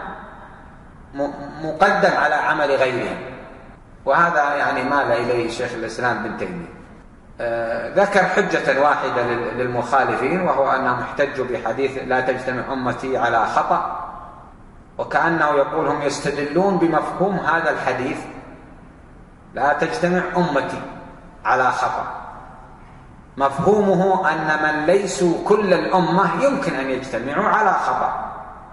مقدم على عمل غيرهم، وهذا يعني مال إليه شيخ الإسلام بن تيمية. ذكر حجة واحدة للمخالفين، وهو أنهم احتجوا بحديث لا تجتمع أمتي على خطأ، وكأنه يقول هم يستدلون بمفهوم هذا الحديث لا تجتمع أمتي على خطأ، مفهومه أن من ليسوا كل الأمة يمكن أن يجتمعوا على خطأ.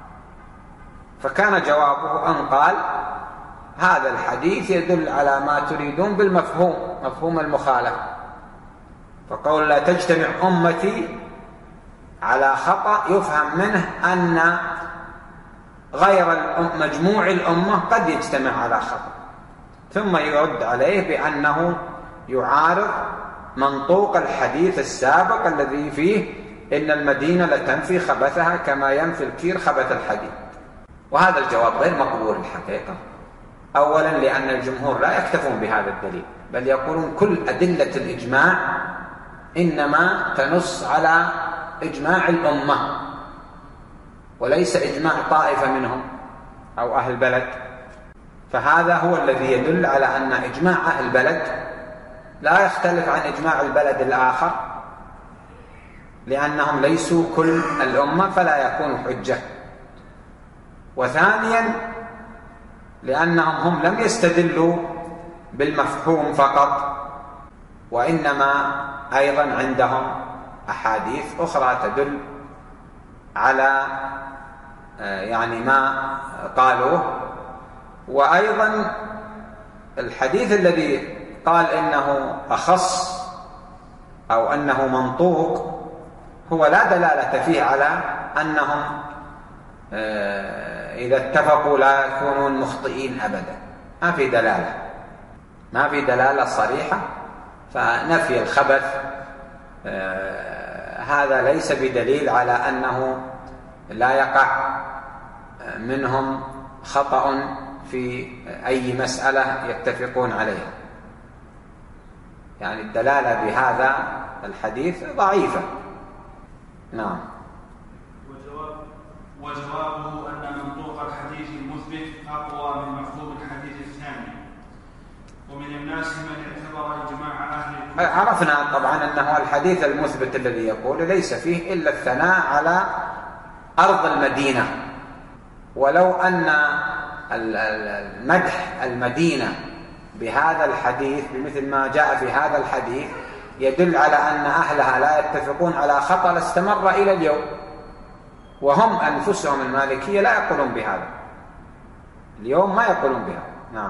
فكان جوابه أن قال هذا الحديث يدل على ما تريدون بالمفهوم، مفهوم المخالفة. فقول لا تجتمع أمتي على خطأ يفهم منه أن غير مجموع الأمة قد يجتمع على خطأ، ثم يرد عليه بأنه يعارض منطوق الحديث السابق الذي فيه إن المدينة لتنفي خبثها كما ينفي الكير خبث الحديد. وهذا الجواب غير مقبول الحقيقة، أولا لأن الجمهور لا يكتفون بهذا الدليل، بل يقولون كل أدلة الإجماع إنما تنص على إجماع الأمة وليس إجماع طائفة منهم أو أهل بلد. فهذا هو الذي يدل على أن إجماع أهل بلد لا يختلف عن إجماع البلد الآخر، لأنهم ليسوا كل الأمة فلا يكون حجة. وثانيا لأنهم هم لم يستدلوا بالمفهوم فقط، وإنما أيضا عندهم أحاديث أخرى تدل على يعني ما قالوه. وأيضا الحديث الذي قال إنه أخص أو أنه منطوق هو لا دلالة فيه على أنهم إذا اتفقوا لا يكونون مخطئين أبدا، ما في دلالة، ما في دلالة صريحة. فنفي الخبث هذا ليس بدليل على أنه لا يقع منهم خطأ في أي مسألة يتفقون عليها. يعني الدلالة بهذا الحديث ضعيفة. نعم. وجواب وجوابه أن منطوق الحديث المثبت أقوى من مفهوم الحديث الثاني. ومن الناس من اعتبر إجماع أهل عرفنا طبعا أنه الحديث المثبت الذي يقول ليس فيه إلا الثناء على أرض المدينة، ولو أن المدح المدينة بهذا الحديث بمثل ما جاء في هذا الحديث يدل على أن أهلها لا يتفقون على خطأ استمر إلى اليوم، وهم أنفسهم المالكية لا يقولون بهذا اليوم، ما يقولون بهذا. نعم.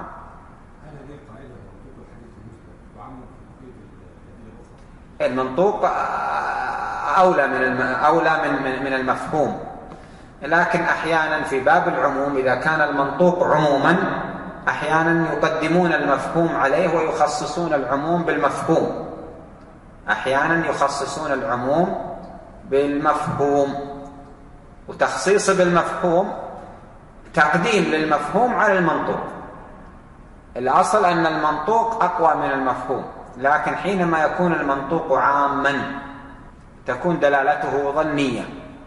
المنطوق أولى من أولى من من المفهوم، لكن أحيانا في باب العموم إذا كان المنطوق عموما أحيانا يقدمون المفهوم عليه ويخصصون العموم بالمفهوم، أحيانا يخصصون العموم بالمفهوم، وتخصيص بالمفهوم تقديم للمفهوم على المنطوق. الأصل أن المنطوق أقوى من المفهوم، لكن حينما يكون المنطوق عاما تكون دلالته ظنية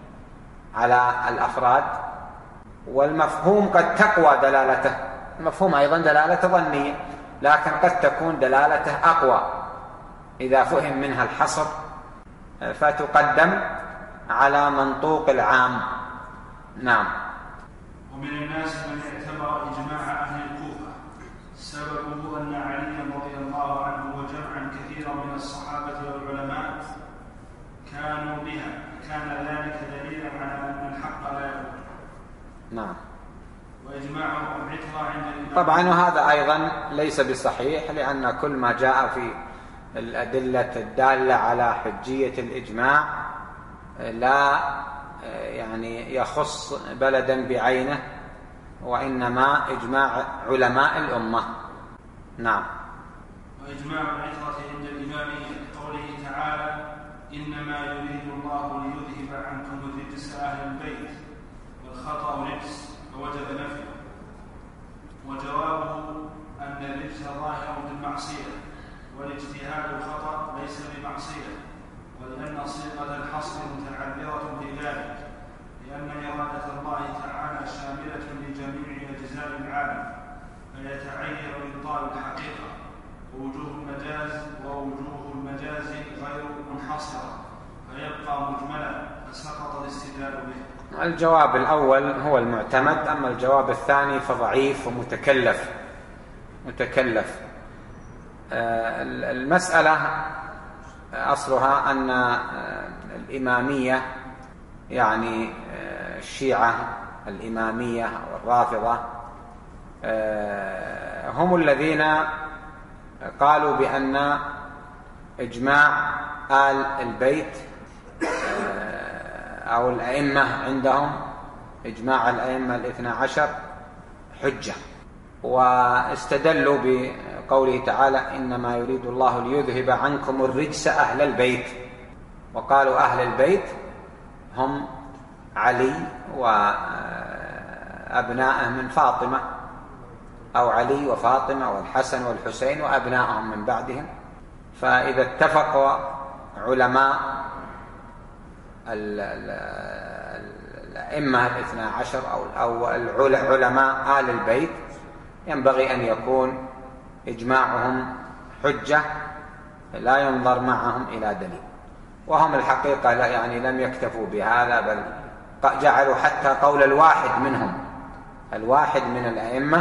على الأفراد، والمفهوم قد تقوى دلالته، المفهوم أيضا دلالته ظنية لكن قد تكون دلالته أقوى إذا فهم منها الحصر، فتقدم على منطوق العام. نعم. ومن الناس من اعتبر إجماع أهل الكوفة سببه أن عليا رضي الله عنه وجمعا كثيرا من الصحابة والعلماء كانوا بها، كان ذلك دليلا على أن الحق لا يضر. نعم. وإجماعه العترة عند الإمام. طبعا وهذا أيضا ليس بصحيح، لأن كل ما جاء في الأدلة الدالة على حجية الإجماع لا يعني يخص بلدا بعينه، وإنما إجماع علماء الأمة. نعم. وإجماع العترة عند الإمامية قوله تعالى إنما يريد الله ليذهب عنكم الرجس أهل البيت والخطأ رجس، فوجب نفيه. وجوابه أن الرجس ظاهر بالمعصية، والاجتهاد الخطأ ليس بمعصية، ولأن صيغة الحصر متعذرة في ذلك، لأن إرادة الله تعالى شاملة لجميع أجزاء العالم، فيتعين إبطال الحقيقة، ووجوه المجاز ووجوه المجاز غير منحصرة، فيبقى مجملا، فسقط الاستدلال به. الجواب الأول هو المعتمد، أما الجواب الثاني فضعيف ومتكلف متكلف. المسألة أصلها أن الإمامية يعني الشيعة الإمامية والرافضة هم الذين قالوا بأن إجماع آل البيت أو الأئمة عندهم إجماع الأئمة الاثنى عشر حجة، واستدلوا بقوله تعالى إنما يريد الله ليذهب عنكم الرجس أهل البيت، وقالوا أهل البيت هم علي وأبناءه من فاطمة، أو علي وفاطمة والحسن والحسين وأبنائهم من بعدهم. فإذا اتفق علماء الأئمة الاثنى عشر أو علماء آل البيت ينبغي أن يكون إجماعهم حجة لا ينظر معهم إلى دليل. وهم الحقيقة لا يعني لم يكتفوا بهذا، بل جعلوا حتى قول الواحد منهم الواحد من الأئمة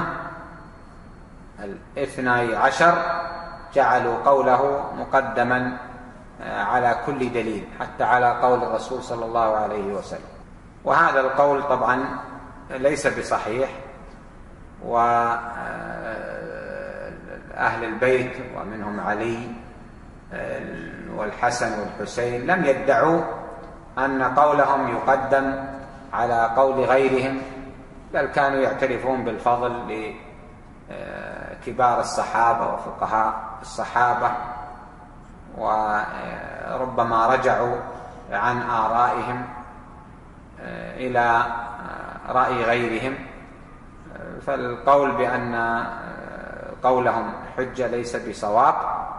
الاثنى عشر جعلوا قوله مقدما على كل دليل، حتى على قول الرسول صلى الله عليه وسلم. وهذا القول طبعا ليس بصحيح، وأهل البيت ومنهم علي والحسن والحسين لم يدعوا أن قولهم يقدم على قول غيرهم، بل كانوا يعترفون بالفضل لكبار الصحابة وفقهاء الصحابة، وربما رجعوا عن آرائهم إلى رأي غيرهم. فالقول بأن قولهم حجة ليس بصواب،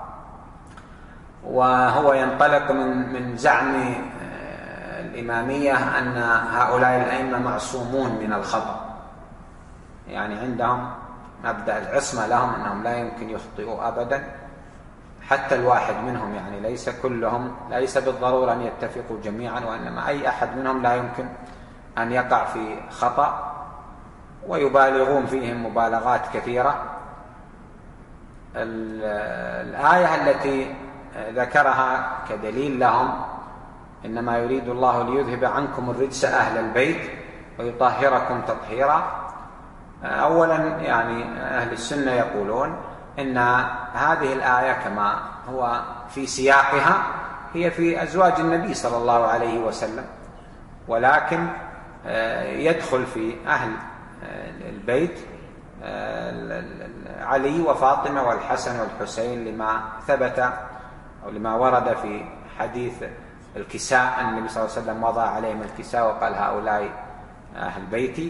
وهو ينطلق من من زعم الإمامية أن هؤلاء الأئمة معصومون من الخطأ، يعني عندهم مبدأ العصمة لهم، أنهم لا يمكن يخطئوا أبدا، حتى الواحد منهم، يعني ليس كلهم، ليس بالضرورة أن يتفقوا جميعا، وإنما أي أحد منهم لا يمكن أن يقع في خطأ. ويبالغون فيهم مبالغات كثيرة. الآية التي ذكرها كدليل لهم إنما يريد الله ليذهب عنكم الرجس أهل البيت ويطهركم تطهيرا، أولا يعني أهل السنة يقولون إن هذه الآية كما هو في سياقها هي في أزواج النبي صلى الله عليه وسلم، ولكن يدخل في أهل البيت علي وفاطمة والحسن والحسين لما ثبت أو لما ورد في حديث الكساء، النبي صلى الله عليه وسلم وضع عليهم الكساء وقال هؤلاء أهل بيتي،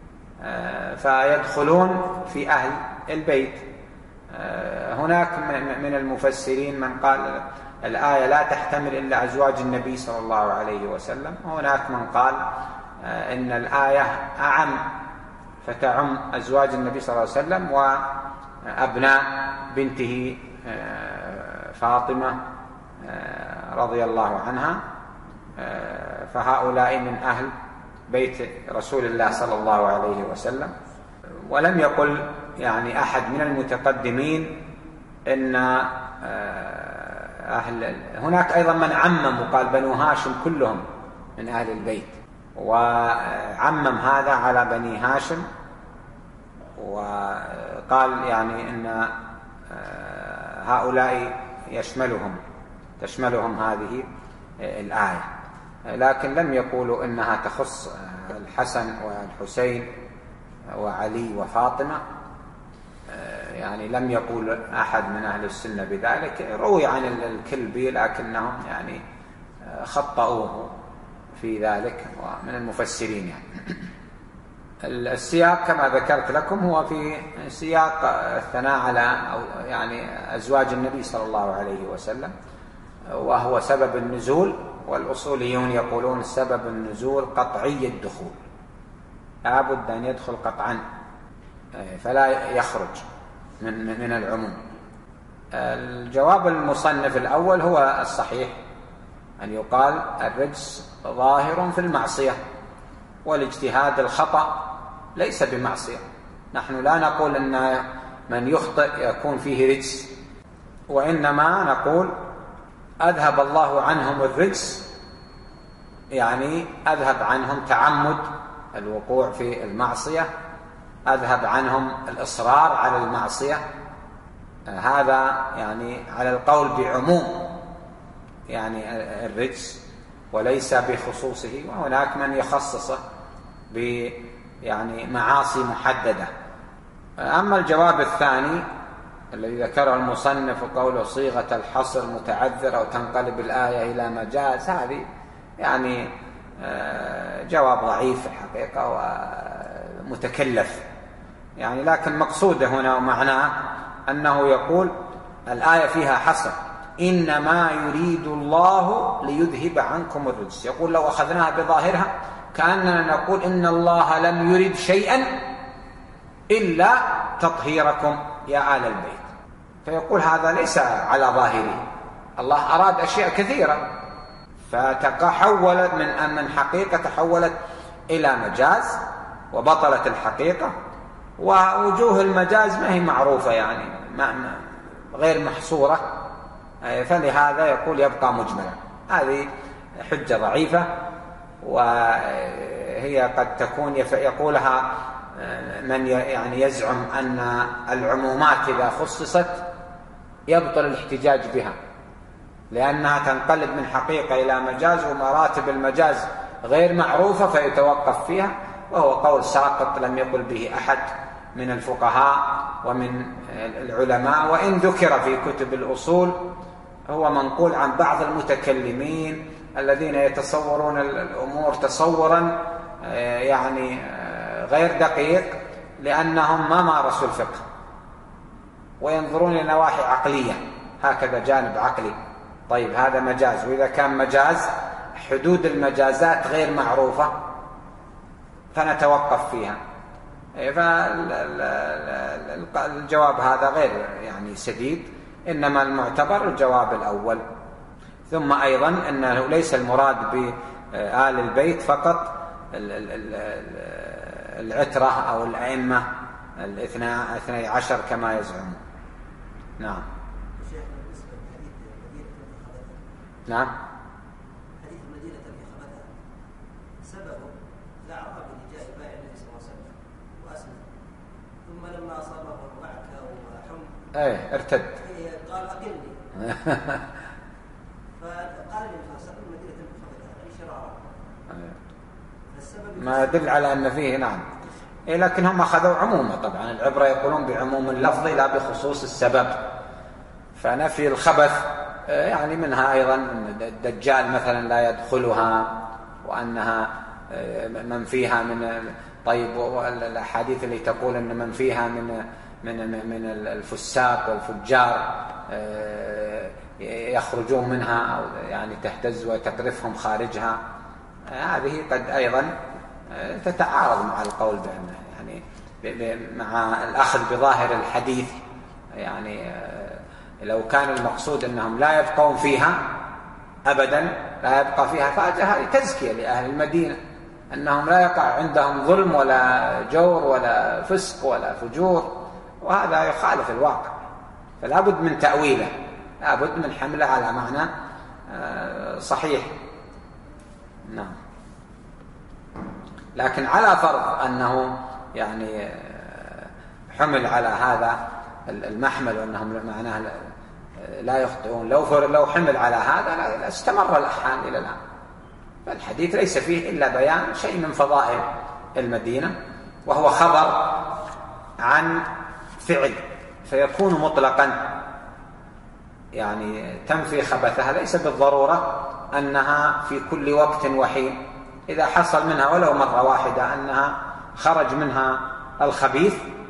فيدخلون في أهل البيت. هناك من المفسرين من قال الآية لا تحتمل إلا أزواج النبي صلى الله عليه وسلم، وهناك من قال إن الآية أعم فتعم أزواج النبي صلى الله عليه وسلم وأبناء بنته فاطمة رضي الله عنها، فهؤلاء من أهل بيت رسول الله صلى الله عليه وسلم. ولم يقل يعني أحد من المتقدمين إن أهل، هناك أيضا من عمم وقال بنو هاشم كلهم من أهل البيت، وعمم هذا على بني هاشم، وقال يعني إن هؤلاء يشملهم تشملهم هذه الآية، لكن لم يقولوا إنها تخص الحسن والحسين وعلي وفاطمة، يعني لم يقول أحد من أهل السنة بذلك. روي عن الكلبي لكنهم يعني خطأوه في ذلك ومن المفسرين. يعني السياق كما ذكرت لكم هو في سياق الثناء على أو يعني أزواج النبي صلى الله عليه وسلم، وهو سبب النزول، والأصوليون يقولون سبب النزول قطعي الدخول، لابد أن يدخل قطعا فلا يخرج من من العموم. الجواب المصنف الأول هو الصحيح، أن يقال الرجس ظاهر في المعصية، والاجتهاد الخطأ ليس بمعصية. نحن لا نقول أن من يخطئ يكون فيه رجس، وإنما نقول أذهب الله عنهم الرجس، يعني أذهب عنهم تعمد الوقوع في المعصية، أذهب عنهم الإصرار على المعصية. هذا يعني على القول بعموم يعني الرجس وليس بخصوصه، وهناك من يخصصه ب يعني معاصي محددة. أما الجواب الثاني الذي ذكره المصنف وقوله صيغة الحصر متعذر أو تنقلب الآية إلى مجاز، هذه يعني جواب ضعيف في الحقيقة ومتكلف يعني، لكن مقصوده هنا ومعناه أنه يقول الآية فيها حصر، إنما يريد الله ليذهب عنكم الرجس. يقول لو أخذناها بظاهرها كأننا نقول إن الله لم يرد شيئا إلا تطهيركم يا آل البيت، فيقول هذا ليس على ظاهره، الله أراد أشياء كثيرة فتحولت من من حقيقة تحولت إلى مجاز وبطلت الحقيقة، ووجوه المجاز ما هي معروفة يعني ما غير محصورة، فلهذا يقول يبقى مجملا. هذه حجة ضعيفة، وهي قد تكون يقولها من يعني يزعم أن العمومات إذا خصصت يبطل الاحتجاج بها، لأنها تنقلب من حقيقة إلى مجاز، ومراتب المجاز غير معروفة فيتوقف فيها، وهو قول ساقط لم يقل به أحد من الفقهاء ومن العلماء، وإن ذكر في كتب الأصول هو منقول عن بعض المتكلمين الذين يتصورون الأمور تصورا يعني غير دقيق، لأنهم ما مارسوا الفقه وينظرون لنواحي عقلية، هكذا جانب عقلي. طيب هذا مجاز، وإذا كان مجاز حدود المجازات غير معروفة فنتوقف فيها. فالجواب هذا غير يعني سديد، إنما المعتبر الجواب الأول. ثم أيضا أنه ليس المراد بآل البيت فقط العترة أو الأئمة الاثني عشر كما يزعمون. نعم. نعم. حديث المدينة في خبثها سببه الأعرابي اللي جاء يبايع النبي صلى الله عليه وسلم وأسلم، ثم لما أصابه الرعكة وحمى ايه ارتد قال أقلني فقال النبي صلى الله عليه وسلم المدينة في خبثها أي شرارة. ما يدل على أن فيه. نعم. إيه لكن هم أخذوا عموما، طبعا العبرة يقولون بعموم اللفظ لا بخصوص السبب. فنفي الخبث يعني منها أيضا الدجال مثلا لا يدخلها، وأنها من فيها من طيب، والأحاديث اللي تقول أن من فيها من من من الفساق والفجار يخرجون منها أو يعني تهتز وتقذفهم خارجها، هذه قد أيضا تتعارض مع القول بأنه يعني مع الأخذ بظاهر الحديث. يعني لو كان المقصود أنهم لا يبقون فيها أبدا، لا يبقى فيها فاجة، هذه تزكية لأهل المدينة أنهم لا يقع عندهم ظلم ولا جور ولا فسق ولا فجور، وهذا يخالف الواقع. فلا بد من تأويله، لا بد من حمله على معنى صحيح. نعم. لكن على فرض أنه يعني حمل على هذا المحمل وأنهم معناه لا يخطئون، لو لو حمل على هذا لاستمر الأحان إلى الآن. فالحديث ليس فيه إلا بيان شيء من فضائل المدينة، وهو خبر عن فعل فيكون مطلقا، يعني تنفي خبثها ليس بالضرورة أنها في كل وقت وحين. إذا حصل منها ولو مرة واحدة أنها خرج منها الخبيث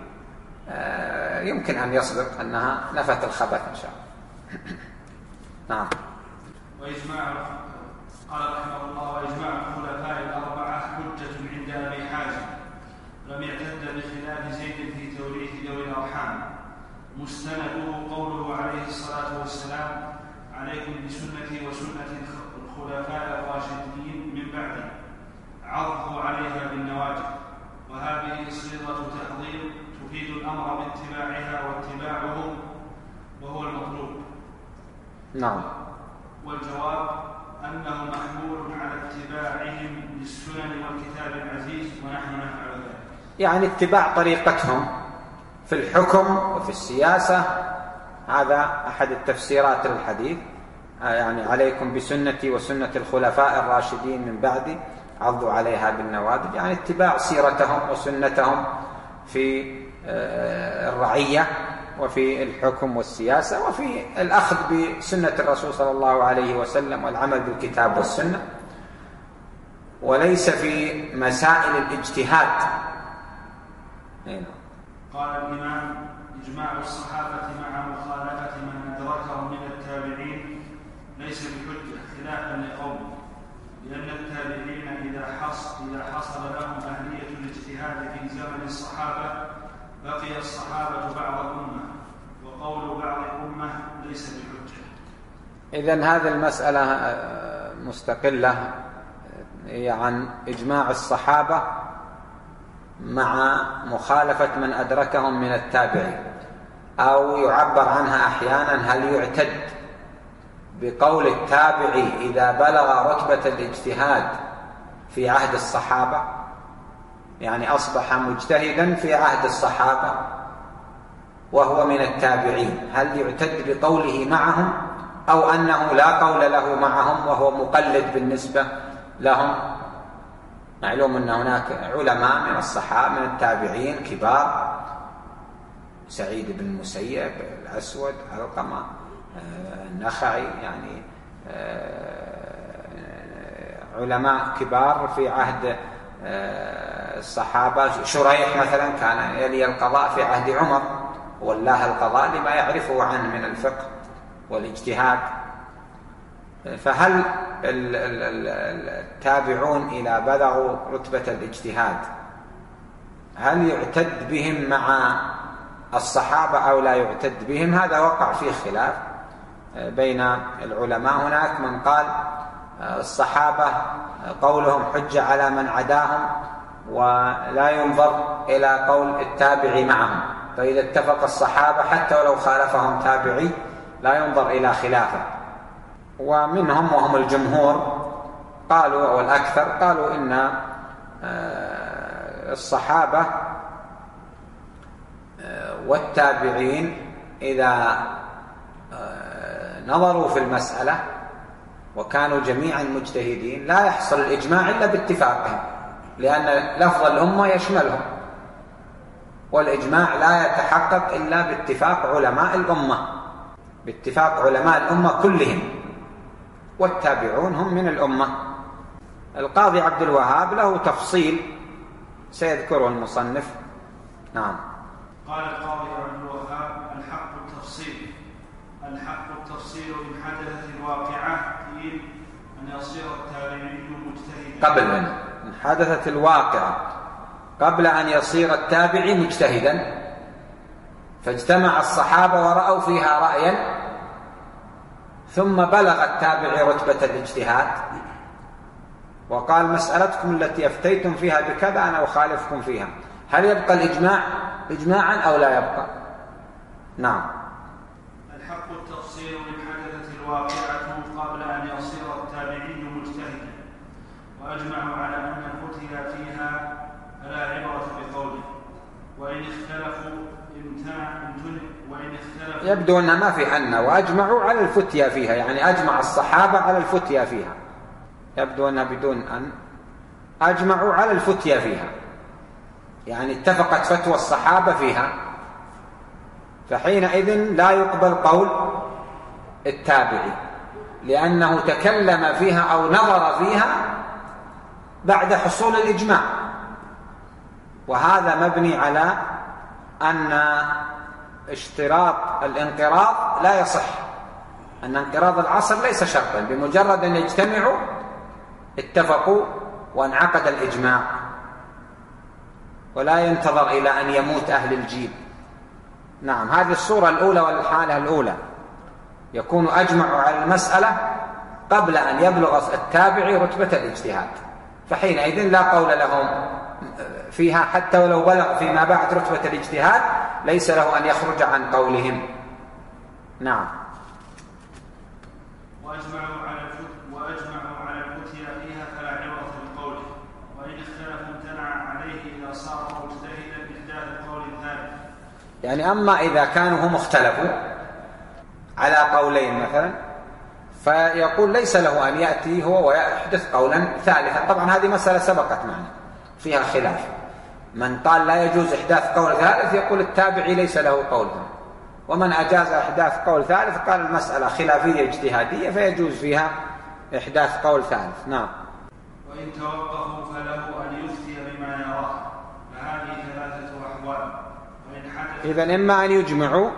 يمكن أن يصدق أنها نفت الخبث إن شاء الله. نعم. وإجماع قال رحمه الله: وإجماع الخلفاء الأربعة حجة عند أبي حازم، لم يعتد بخلاف زيد في توريث ذوي الأرحام. مستنده قوله عليه الصلاة والسلام: عليكم بسنتي وسنة الخلفاء الراشدين من بعدي، عضوا عليها بالنواجذ. وهذه صيغة تحضير تفيد الأمر باتباعها واتباعهم، وهو المطلوب. نعم. والجواب أنه محمول على اتباعهم للسنن والكتاب العزيز، ونحن نفعل ذلك. يعني اتباع طريقتهم في الحكم وفي السياسة، هذا أحد التفسيرات للحديث. يعني عليكم بسنتي وسنة الخلفاء الراشدين من بعدي، عضوا عليها بالنواجذ، يعني اتباع سيرتهم وسنتهم في الرعية وفي الحكم والسياسة، وفي الأخذ بسنة الرسول صلى الله عليه وسلم والعمل بالكتاب والسنة، وليس في مسائل الاجتهاد. قال الإمام: إجماع الصحابة مع مخالفة من أدركهم من التابعين ليس بحجة، خلافا لقوله، لأن التابعين إذا حصل, إذا حصل لهم أهلية الاجتهاد في زمن الصحابة بقي الصحابة بعض الأمة، وقول بعض الأمة ليس بحجة. إذن هذه المسألة مستقلة، هي عن إجماع الصحابة مع مخالفة من أدركهم من التابعين، أو يعبر عنها أحيانا هل يعتد بقول التابعي إذا بلغ رتبة الاجتهاد في عهد الصحابة، يعني أصبح مجتهدا في عهد الصحابة وهو من التابعين، هل يعتد بقوله معهم أو أنه لا قول له معهم وهو مقلد بالنسبة لهم؟ معلوم أن هناك علماء من الصحابة من التابعين كبار، سعيد بن المسيب، الأسود، علقمة، النخعي، يعني علماء كبار في عهد الصحابة. شريح مثلا كان يلي القضاء في عهد عمر، والله القضاء لما يعرفه عنه من الفقه والاجتهاد. فهل التابعون إذا بلغوا رتبة الاجتهاد هل يعتد بهم مع الصحابة أو لا يعتد بهم؟ هذا وقع فيه خلاف بين العلماء. هناك من قال الصحابة قولهم حجة على من عداهم ولا ينظر إلى قول التابعي معهم، فإذا اتفق الصحابة حتى ولو خالفهم تابعي لا ينظر إلى خلافه. ومنهم وهم الجمهور قالوا أو الأكثر قالوا إن الصحابة والتابعين إذا نظروا في المسألة وكانوا جميعا مجتهدين لا يحصل الإجماع إلا باتفاقهم، لأن لفظ الأمة يشملهم، والإجماع لا يتحقق إلا باتفاق علماء الأمة، باتفاق علماء الأمة كلهم، والتابعون هم من الأمة. القاضي عبد الوهاب له تفصيل سيذكره المصنف. نعم. قال القاضي عبد الوهاب: الحق التفصيل الحق التفصيل إن حدثت الواقعة قيل أن يصير التابعي مجتهدا. قبل من إن حدثت الواقعة قبل أن يصير التابعي مجتهدا، فاجتمع الصحابة ورأوا فيها رأيا، ثم بلغ التابعي رتبة الاجتهاد وقال مسألتكم التي أفتيتم فيها بكذا أنا أخالفكم فيها، هل يبقى الإجماع إجماعا أو لا يبقى؟ نعم. الحق التفصيل إن حدثت الواقعة قبل أن يصير التابعي مجتهدا، وأجمعوا على أن الفتي فيها فلا عبرة بقوله، وإن اختلفوا امتنع وإن اختلفوا يبدو أنها ما في أن وأجمعوا على الفتيا فيها، يعني أجمع الصحابة على الفتيا فيها، يبدو أنها بدون أن أجمعوا على الفتيا فيها، يعني اتفقت فتوى الصحابة فيها، فحينئذ لا يقبل قول التابعي لأنه تكلم فيها أو نظر فيها بعد حصول الإجماع، وهذا مبني على أن اشتراط الانقراض لا يصح، أن انقراض العصر ليس شرطا، بمجرد أن يجتمعوا اتفقوا وانعقد الإجماع، ولا ينتظر إلى أن يموت أهل الجيل. نعم، هذه الصورة الأولى والحالة الأولى، يكون أجمعوا على المسألة قبل أن يبلغ التابعي رتبة الاجتهاد، فحينئذ لا قول لهم فيها حتى ولو بلغ فيما بعد رتبة الاجتهاد ليس له أن يخرج عن قولهم. نعم. وأجمعوا على وأجمعوا على الفتيا فيها فلا عبرة بقوله، وإن اختلفوا امتنع عليه إذا صار مجتهدا إحداث قول ثالث. يعني أما إذا كانوا هم اختلفوا على قولين مثلا، فيقول ليس له أن يأتي هو ويحدث قولا ثالثا. طبعا هذه مسألة سبقت معنا فيها خلاف، من قال لا يجوز إحداث قول ثالث يقول التابعي ليس له قول، ومن أجاز إحداث قول ثالث قال المسألة خلافية اجتهادية فيجوز فيها إحداث قول ثالث. نعم. وإن توقفوا فله أن يفتي بما يراه، فهذه ثلاثة أحوال. إذن إما أن يجمعوا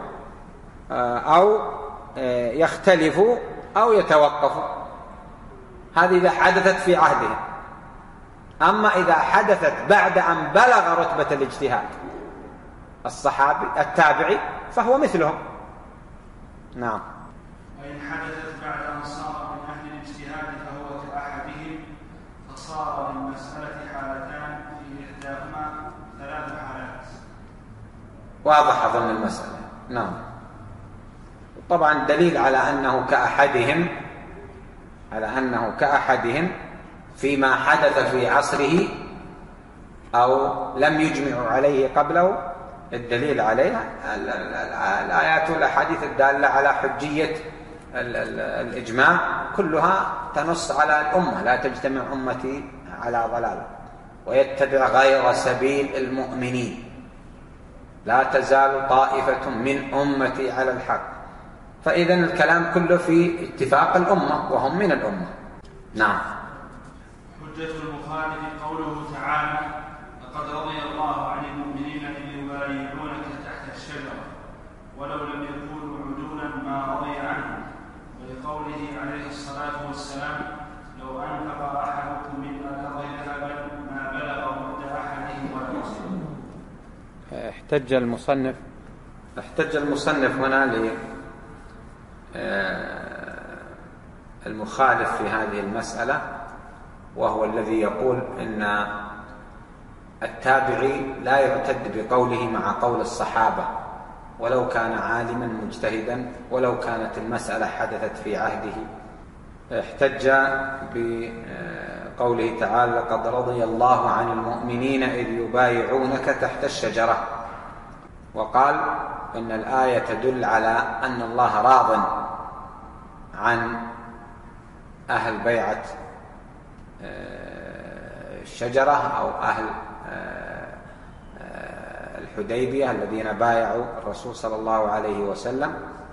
أو يختلفوا أو يتوقفوا، هذه إذا حدثت في عهدهم. أما إذا حدثت بعد أن بلغ رتبة الاجتهاد الصحابي التابعي فهو مثلهم. نعم. وإن حدثت بعد أن صار من أهل الاجتهاد فهو كأحدهم، فصار للمسألة حالتان في إحداهما ثلاث حالات. واضح أظن المسألة. نعم. طبعا الدليل على أنه كأحدهم على أنه كأحدهم فيما حدث في عصره أو لم يجمعوا عليه قبله، الدليل عليها الآيات والأحاديث الدالة على حجية الإجماع كلها تنص على الأمة: لا تجتمع أمتي على ضلالة ويتبع غير سبيل المؤمنين، لا تزال طائفة من أمتي على الحق. فإذا الكلام كله في اتفاق الأمة وهم من الأمة. نعم. حجة المخالف قوله تعالى: لقد رضي الله عن المؤمنين إذ يبايعونك تحت الشجرة ولو لم يكونوا عدولا ما رضي عنهم، ولقوله عليه الصلاة والسلام: لو أنفق أحدكم من الأرض ذهبا ما بلغ مد أحدهم ولا يصل. احتج المصنف احتج المصنف هنا ل المخالف في هذه المسألة، وهو الذي يقول إن التابعي لا يعتد بقوله مع قول الصحابة ولو كان عالما مجتهدا ولو كانت المسألة حدثت في عهده. احتج بقوله تعالى: لقد رضي الله عن المؤمنين إذ يبايعونك تحت الشجرة، وقال إن الآية تدل على أن الله راض عن أهل بيعة الشجرة أو أهل الحديبية الذين بايعوا الرسول صلى الله عليه وسلم،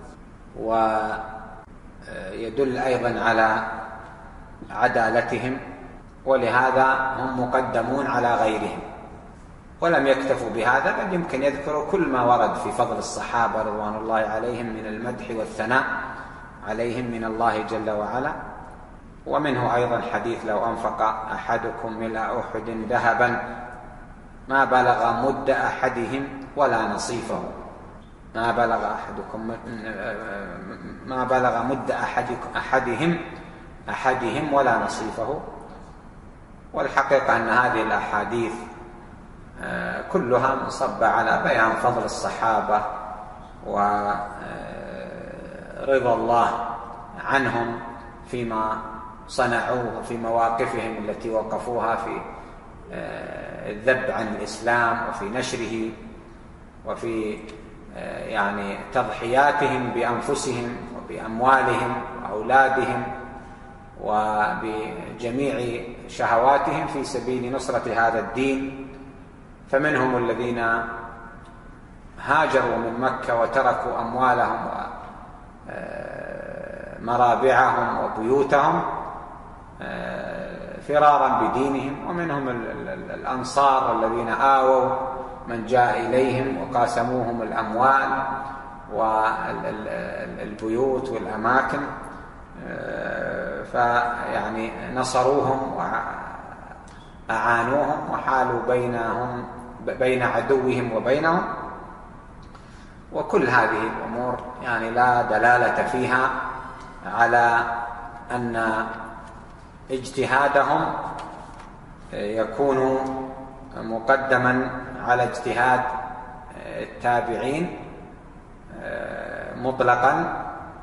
ويدل أيضا على عدالتهم، ولهذا هم مقدمون على غيرهم. ولم يكتفوا بهذا، بل يمكن يذكروا كل ما ورد في فضل الصحابة رضوان الله عليهم من المدح والثناء عليهم من الله جل وعلا. ومنه أيضا حديث: لو أنفق أحدكم ملء أحد ذهبا ما بلغ مد أحدهم ولا نصيفه. ما بلغ أحدكم ما بلغ مد أحدهم أحدهم ولا نصيفه. والحقيقة أن هذه الأحاديث كلها مصبة على بيان فضل الصحابة ورضا الله عنهم فيما صنعوه في مواقفهم التي وقفوها في الذب عن الإسلام وفي نشره وفي يعني تضحياتهم بأنفسهم وبأموالهم وأولادهم وبجميع شهواتهم في سبيل نصرة هذا الدين. فمنهم الذين هاجروا من مكة وتركوا أموالهم ومرابعهم وبيوتهم فرارا بدينهم، ومنهم الأنصار الذين آووا من جاء إليهم وقاسموهم الأموال والبيوت والأماكن، فيعني نصروهم وأعانوهم وحالوا بينهم بين عدوهم وبينهم. وكل هذه الأمور يعني لا دلالة فيها على أن اجتهادهم يكون مقدما على اجتهاد التابعين مطلقا،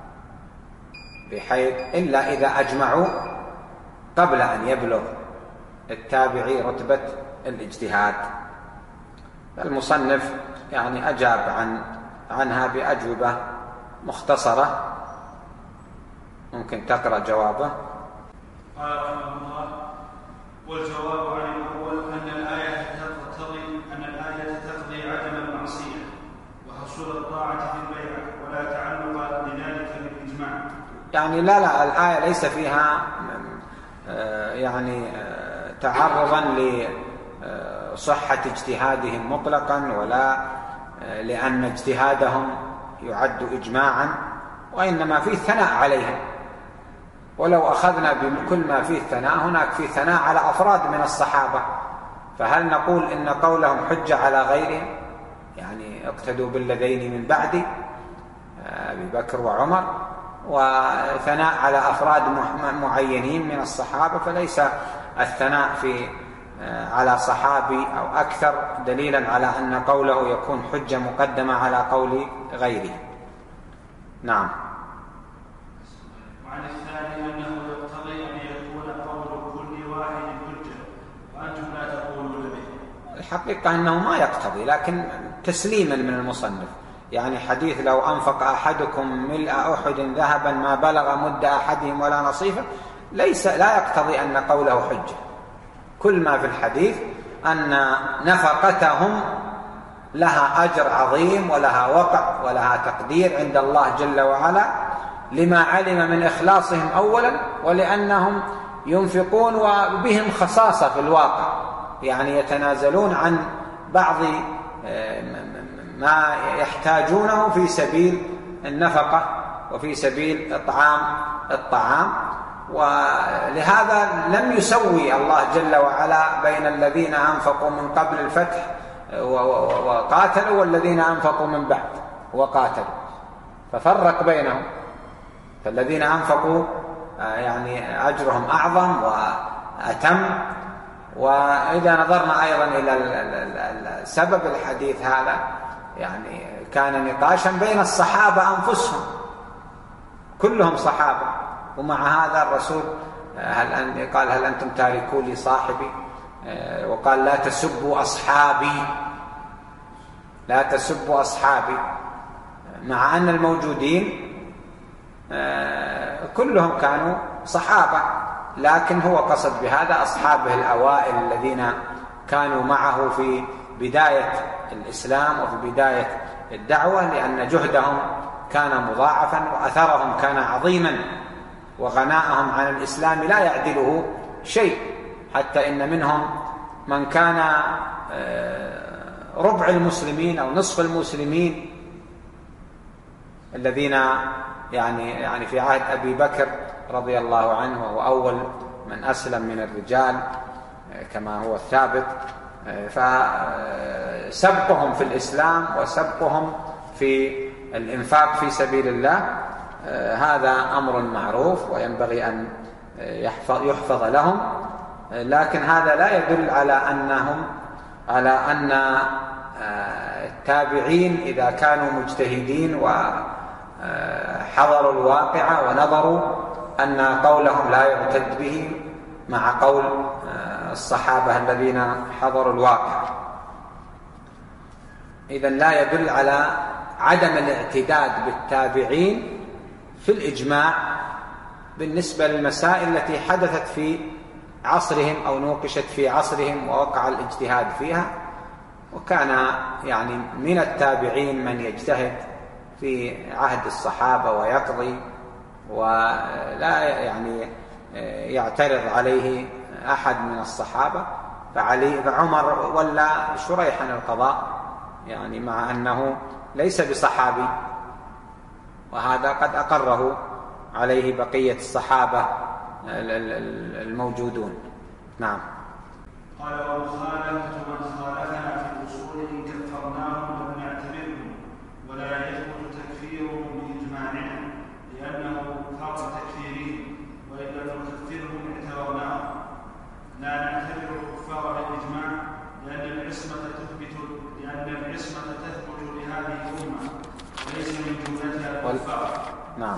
بحيث إلا إذا أجمعوا قبل أن يبلغ التابعي رتبة الاجتهاد. المصنف يعني أجاب عن عنها بأجوبة مختصرة، ممكن تقرأ جوابه. قال رحمه الله: والجواب عن الأول أن الآية تقتضي أن الآية تقضي عدم المعصية وحصول الطاعة في البيعة، ولا تعلق لذلك بالإجماع. يعني لا لا الآية ليس فيها يعني تعرضا لصحة اجتهادهم مطلقا، ولا لأن اجتهادهم يعد إجماعا، وإنما فيه ثناء عليهم. ولو أخذنا بكل ما فيه ثناء، هناك فيه ثناء على أفراد من الصحابة، فهل نقول إن قولهم حجة على غيرهم؟ يعني اقتدوا بالذين من بعد أبي بكر وعمر، وثناء على أفراد معينين من الصحابة، فليس الثناء في على صحابي أو أكثر دليلا على أن قوله يكون حجة مقدمة على قول غيره. نعم. وعن الثاني أنه يقتضي أن يكون قول كل واحد حجة وأنتم لا تقولون به. الحقيقة أنه ما يقتضي، لكن تسليما من المصنف. يعني حديث لو أنفق أحدكم ملء أحد ذهبا ما بلغ مد أحدهم ولا نصيفه ليس لا يقتضي أن قوله حجة. كل ما في الحديث أن نفقتهم لها أجر عظيم ولها وقع ولها تقدير عند الله جل وعلا، لما علم من إخلاصهم أولا، ولأنهم ينفقون وبهم خصاصة في الواقع، يعني يتنازلون عن بعض ما يحتاجونه في سبيل النفقة وفي سبيل إطعام الطعام. ولهذا لم يسوي الله جل وعلا بين الذين أنفقوا من قبل الفتح وقاتلوا والذين أنفقوا من بعد وقاتلوا، ففرق بينهم. فالذين أنفقوا يعني أجرهم أعظم وأتم وإذا نظرنا أيضا إلى سبب الحديث هذا يعني كان نقاشا بين الصحابة أنفسهم، كلهم صحابة، ومع هذا الرسول هل أن قال هل أنتم تاركوا لي صاحبي، وقال لا تسبوا أصحابي، لا تسبوا أصحابي، مع أن الموجودين كلهم كانوا صحابة، لكن هو قصد بهذا أصحابه الأوائل الذين كانوا معه في بداية الإسلام وفي بداية الدعوة، لأن جهدهم كان مضاعفا وأثرهم كان عظيما وغناءهم عن الإسلام لا يعدله شيء، حتى إن منهم من كان ربع المسلمين أو نصف المسلمين الذين يعني يعني في عهد أبي بكر رضي الله عنه، وهو أول من أسلم من الرجال كما هو الثابت. فسبقهم في الإسلام وسبقهم في الإنفاق في سبيل الله هذا أمر معروف وينبغي أن يحفظ, يحفظ لهم، لكن هذا لا يدل على أنهم على أن التابعين إذا كانوا مجتهدين وحضروا الواقع ونظروا أن قولهم لا يعتد به مع قول الصحابة الذين حضروا الواقع. إذن لا يدل على عدم الاعتداد بالتابعين في الإجماع بالنسبة للمسائل التي حدثت في عصرهم أو نوقشت في عصرهم ووقع الاجتهاد فيها. وكان يعني من التابعين من يجتهد في عهد الصحابة ويقضي ولا يعني يعترض عليه أحد من الصحابة، فعلي فعمر ولا شريحا القضاء يعني مع أنه ليس بصحابي، وهذا قد أقره عليه بقية الصحابة الموجودون. نعم. قال ومخالفة من خالفنا في الأصول إن كفرناهم لم نعتبرهم ولا يثبت تكفيرهم بإجماعنا لأنه فرض تكفيرهم، وإن لم نكفرهم اعتبرناهم. لا نعتبر الكفار بالإجماع لأن العصمة تثبت لأن العصمة تثبت لهذه الأمة وليس من جملتها الكفار. نعم.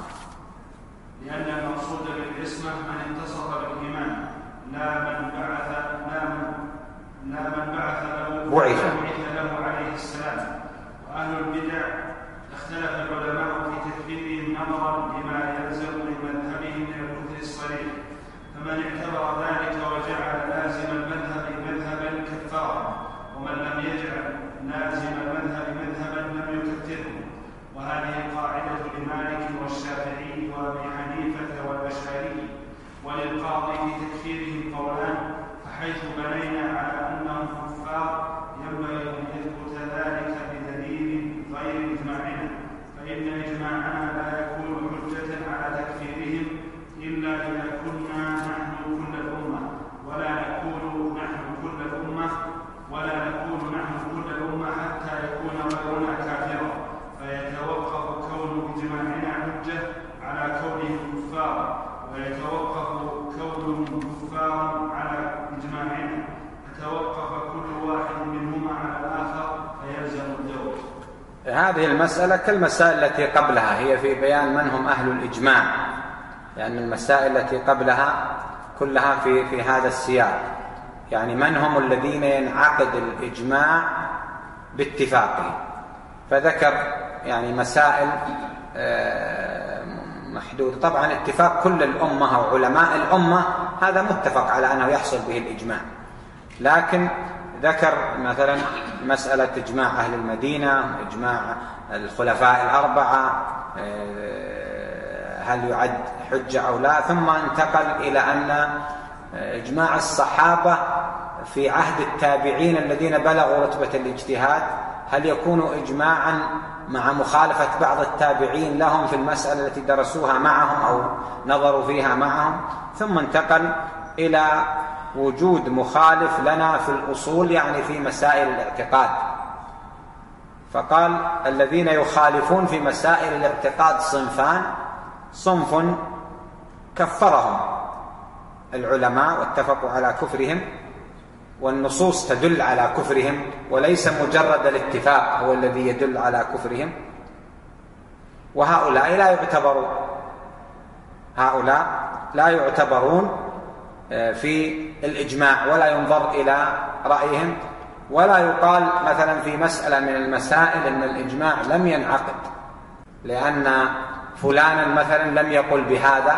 لأن المقصود بالعصمة من اتصف بالإيمان لا من بعث لا من لا من بعث له بعث له عليه السلام. وأهل البدع اختلف العلماء في تكفيرهم نظرا لما يلزم من مذهبهم من الكفر الصريح، فمن اعتبر ذلك وجعل لازم المذهب مذهبا كفره، ومن لم يجعل لازم المذهب مذهبا لم يكفره. وهذه القاعدة لمالك والشافعي وأبي حنيفة والأشعري. وللقاضي في تكفيرهم قولان، فحيث بنينا على أنهم كفار ينبغي أن يثبت ذلك بدليل غير إجماعنا، فإن إجماعنا لا يكون حجة على تكفيرهم إلا إذا كنا نحن كل الأمة ولا نكون نحن كل الأمة ولا نكون نحن كل الأمة حتى يكون غيرنا كافرا، فيتوقف كون إجماعنا حجة على كونهم كفارا، ويتوقف كونهم كفارا على إجماعنا، فتوقف كل واحد منهما على الآخر فيلزم الدور. هذه المسألة كالمسائل التي قبلها هي في بيان من هم أهل الإجماع، لأن المسائل التي قبلها كلها في في هذا السياق، يعني من هم الذين ينعقد الإجماع باتفاقه، فذكر يعني مسائل محدودة. طبعا اتفاق كل الأمة أو علماء الأمة هذا متفق على أنه يحصل به الإجماع، لكن ذكر مثلا مسألة إجماع أهل المدينة، إجماع الخلفاء الأربعة هل يعد حجة أو لا، ثم انتقل إلى أن إجماع الصحابة في عهد التابعين الذين بلغوا رتبة الاجتهاد هل يكون إجماعا مع مخالفة بعض التابعين لهم في المسألة التي درسوها معهم أو نظروا فيها معهم، ثم انتقل إلى وجود مخالف لنا في الأصول يعني في مسائل الاعتقاد، فقال الذين يخالفون في مسائل الاعتقاد صنفان، صنف كفرهم العلماء واتفقوا على كفرهم والنصوص تدل على كفرهم، وليس مجرد الاتفاق هو الذي يدل على كفرهم. وهؤلاء لا يعتبرون هؤلاء لا يعتبرون في الإجماع، ولا ينظر إلى رأيهم، ولا يقال مثلا في مسألة من المسائل إن الإجماع لم ينعقد لأن فلانا مثلا لم يقل بهذا.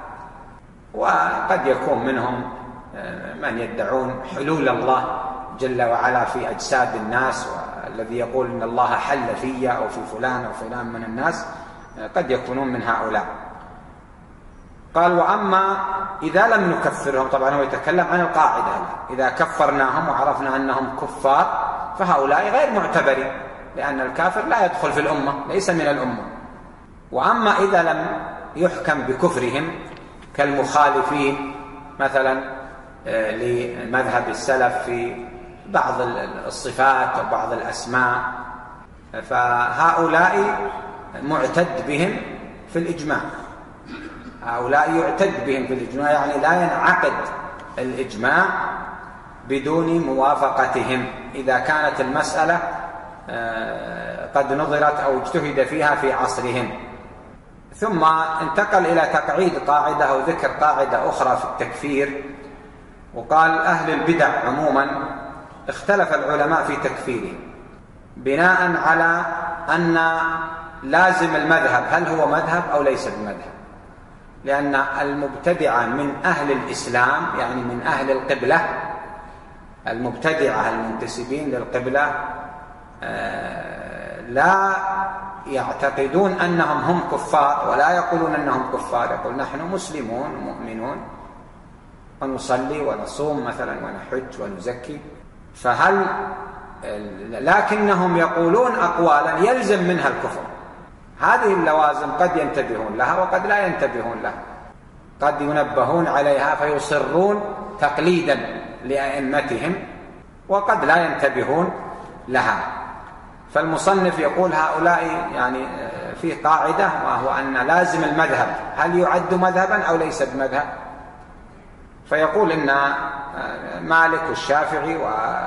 وقد يكون منهم من يدعون حلول الله جل وعلا في أجساد الناس، والذي يقول إن الله حل في أو في فلان أو فلان من الناس، قد يكونون من هؤلاء. قال: وأما إذا لم نكفرهم، طبعا هو يتكلم عن القاعدة، إذا كفرناهم وعرفنا أنهم كفار فهؤلاء غير معتبرين، لأن الكافر لا يدخل في الأمة، ليس من الأمة. وأما إذا لم يحكم بكفرهم كالمخالفين مثلا لمذهب السلف في بعض الصفات وبعض الأسماء، فهؤلاء معتد بهم في الإجماع. هؤلاء يعتد بهم في الإجماع، يعني لا ينعقد الإجماع بدون موافقتهم إذا كانت المسألة قد نظرت أو اجتهد فيها في عصرهم. ثم انتقل إلى تقعيد قاعدة أو ذكر قاعدة أخرى في التكفير، وقال: أهل البدع عموما اختلف العلماء في تكفيرهم بناء على أن لازم المذهب هل هو مذهب أو ليس بمذهب، لأن المبتدعة من أهل الإسلام، يعني من أهل القبلة، المبتدعة المنتسبين للقبلة لا يعتقدون أنهم هم كفار، ولا يقولون أنهم كفار، يقول نحن مسلمون مؤمنون ونصلي ونصوم مثلا ونحج ونزكي. فهل لكنهم يقولون أقوالا يلزم منها الكفر. هذه اللوازم قد ينتبهون لها وقد لا ينتبهون لها، قد ينبهون عليها فيصرون تقليدا لأئمتهم، وقد لا ينتبهون لها. فالمصنف يقول هؤلاء يعني في قاعدة، وهو أن لازم المذهب هل يعد مذهبا أو ليس بمذهب. فيقول إن مالك والشافعي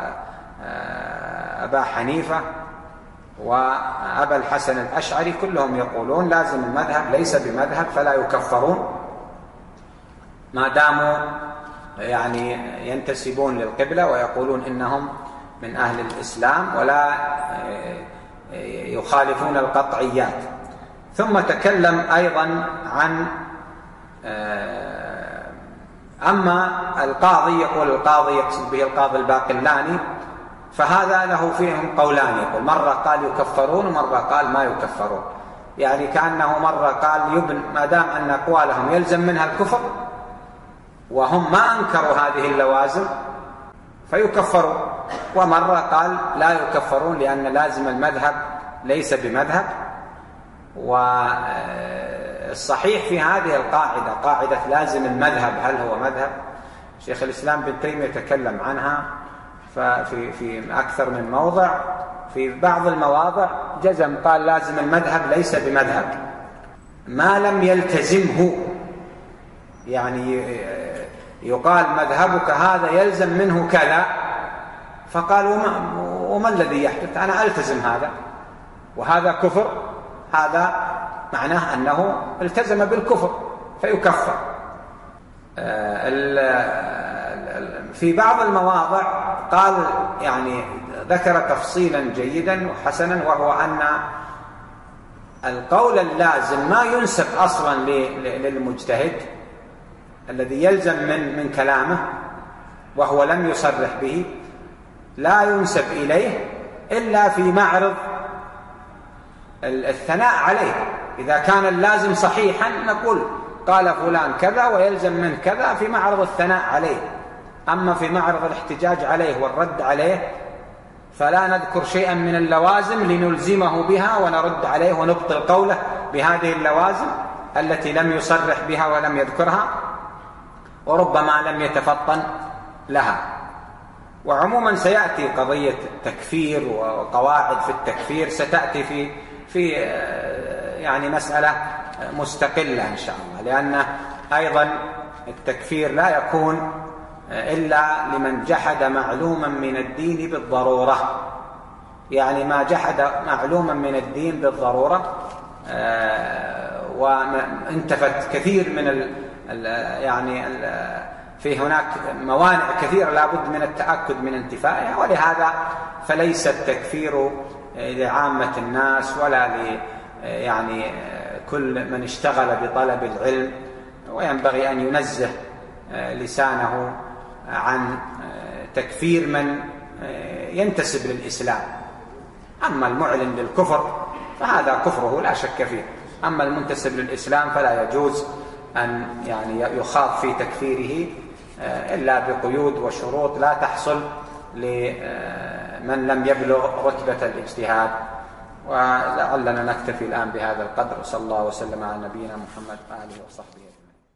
وأبا حنيفة وأبا الحسن الأشعري كلهم يقولون لازم المذهب ليس بمذهب، فلا يكفرون ما داموا يعني ينتسبون للقبلة ويقولون إنهم من أهل الإسلام ولا يخالفون القطعيات. ثم تكلم أيضا عن أما القاضي، يقول القاضي يقصد به القاضي الباقلاني، فهذا له فيهم قولان، يقول مرة قال يكفرون ومرة قال ما يكفرون، يعني كأنه مرة قال يبن ما دام أن أقوالهم يلزم منها الكفر وهم ما أنكروا هذه اللوازم فيكفرون، ومرة قال لا يكفرون لأن لازم المذهب ليس بمذهب. والصحيح في هذه القاعدة، قاعدة لازم المذهب هل هو مذهب، شيخ الإسلام بن تيمية يتكلم عنها ففي في أكثر من موضع. في بعض المواضع جزم قال لازم المذهب ليس بمذهب ما لم يلتزمه، يعني يقال مذهبك هذا يلزم منه كذا، فقال وما, وما الذي يحدث، أنا ألتزم هذا وهذا كفر، هذا معناه أنه التزم بالكفر فيكفر. في بعض المواضع قال يعني ذكر تفصيلا جيدا وحسنا، وهو أن القول اللازم ما ينسب أصلا للمجتهد الذي يلزم من من كلامه وهو لم يصرح به، لا ينسب إليه إلا في معرض الثناء عليه. إذا كان اللازم صحيحا نقول قال فلان كذا ويلزم من كذا في معرض الثناء عليه، أما في معرض الاحتجاج عليه والرد عليه فلا نذكر شيئا من اللوازم لنلزمه بها ونرد عليه ونبطل قوله بهذه اللوازم التي لم يصرح بها ولم يذكرها وربما لم يتفطن لها. وعموما سيأتي قضية التكفير وقواعد في التكفير ستأتي في في يعني مسألة مستقلة إن شاء الله، لأن أيضا التكفير لا يكون إلا لمن جحد معلوما من الدين بالضرورة. يعني ما جحد معلوما من الدين بالضرورة وانتفت كثير من ال ال يعني ال في هناك موانع كثيرة لا بد من التأكد من انتفائها، ولهذا فليس التكفير لعامة الناس ولا ل يعني كل من اشتغل بطلب العلم، وينبغي أن ينزه لسانه عن تكفير من ينتسب للإسلام. أما المعلن للكفر فهذا كفره لا شك فيه، أما المنتسب للإسلام فلا يجوز أن يعني يخاض في تكفيره إلا بقيود وشروط لا تحصل لمن لم يبلغ رتبة الاجتهاد. ولعلنا نكتفي الآن بهذا القدر. صلى الله وسلم على نبينا محمد وآله وصحبه.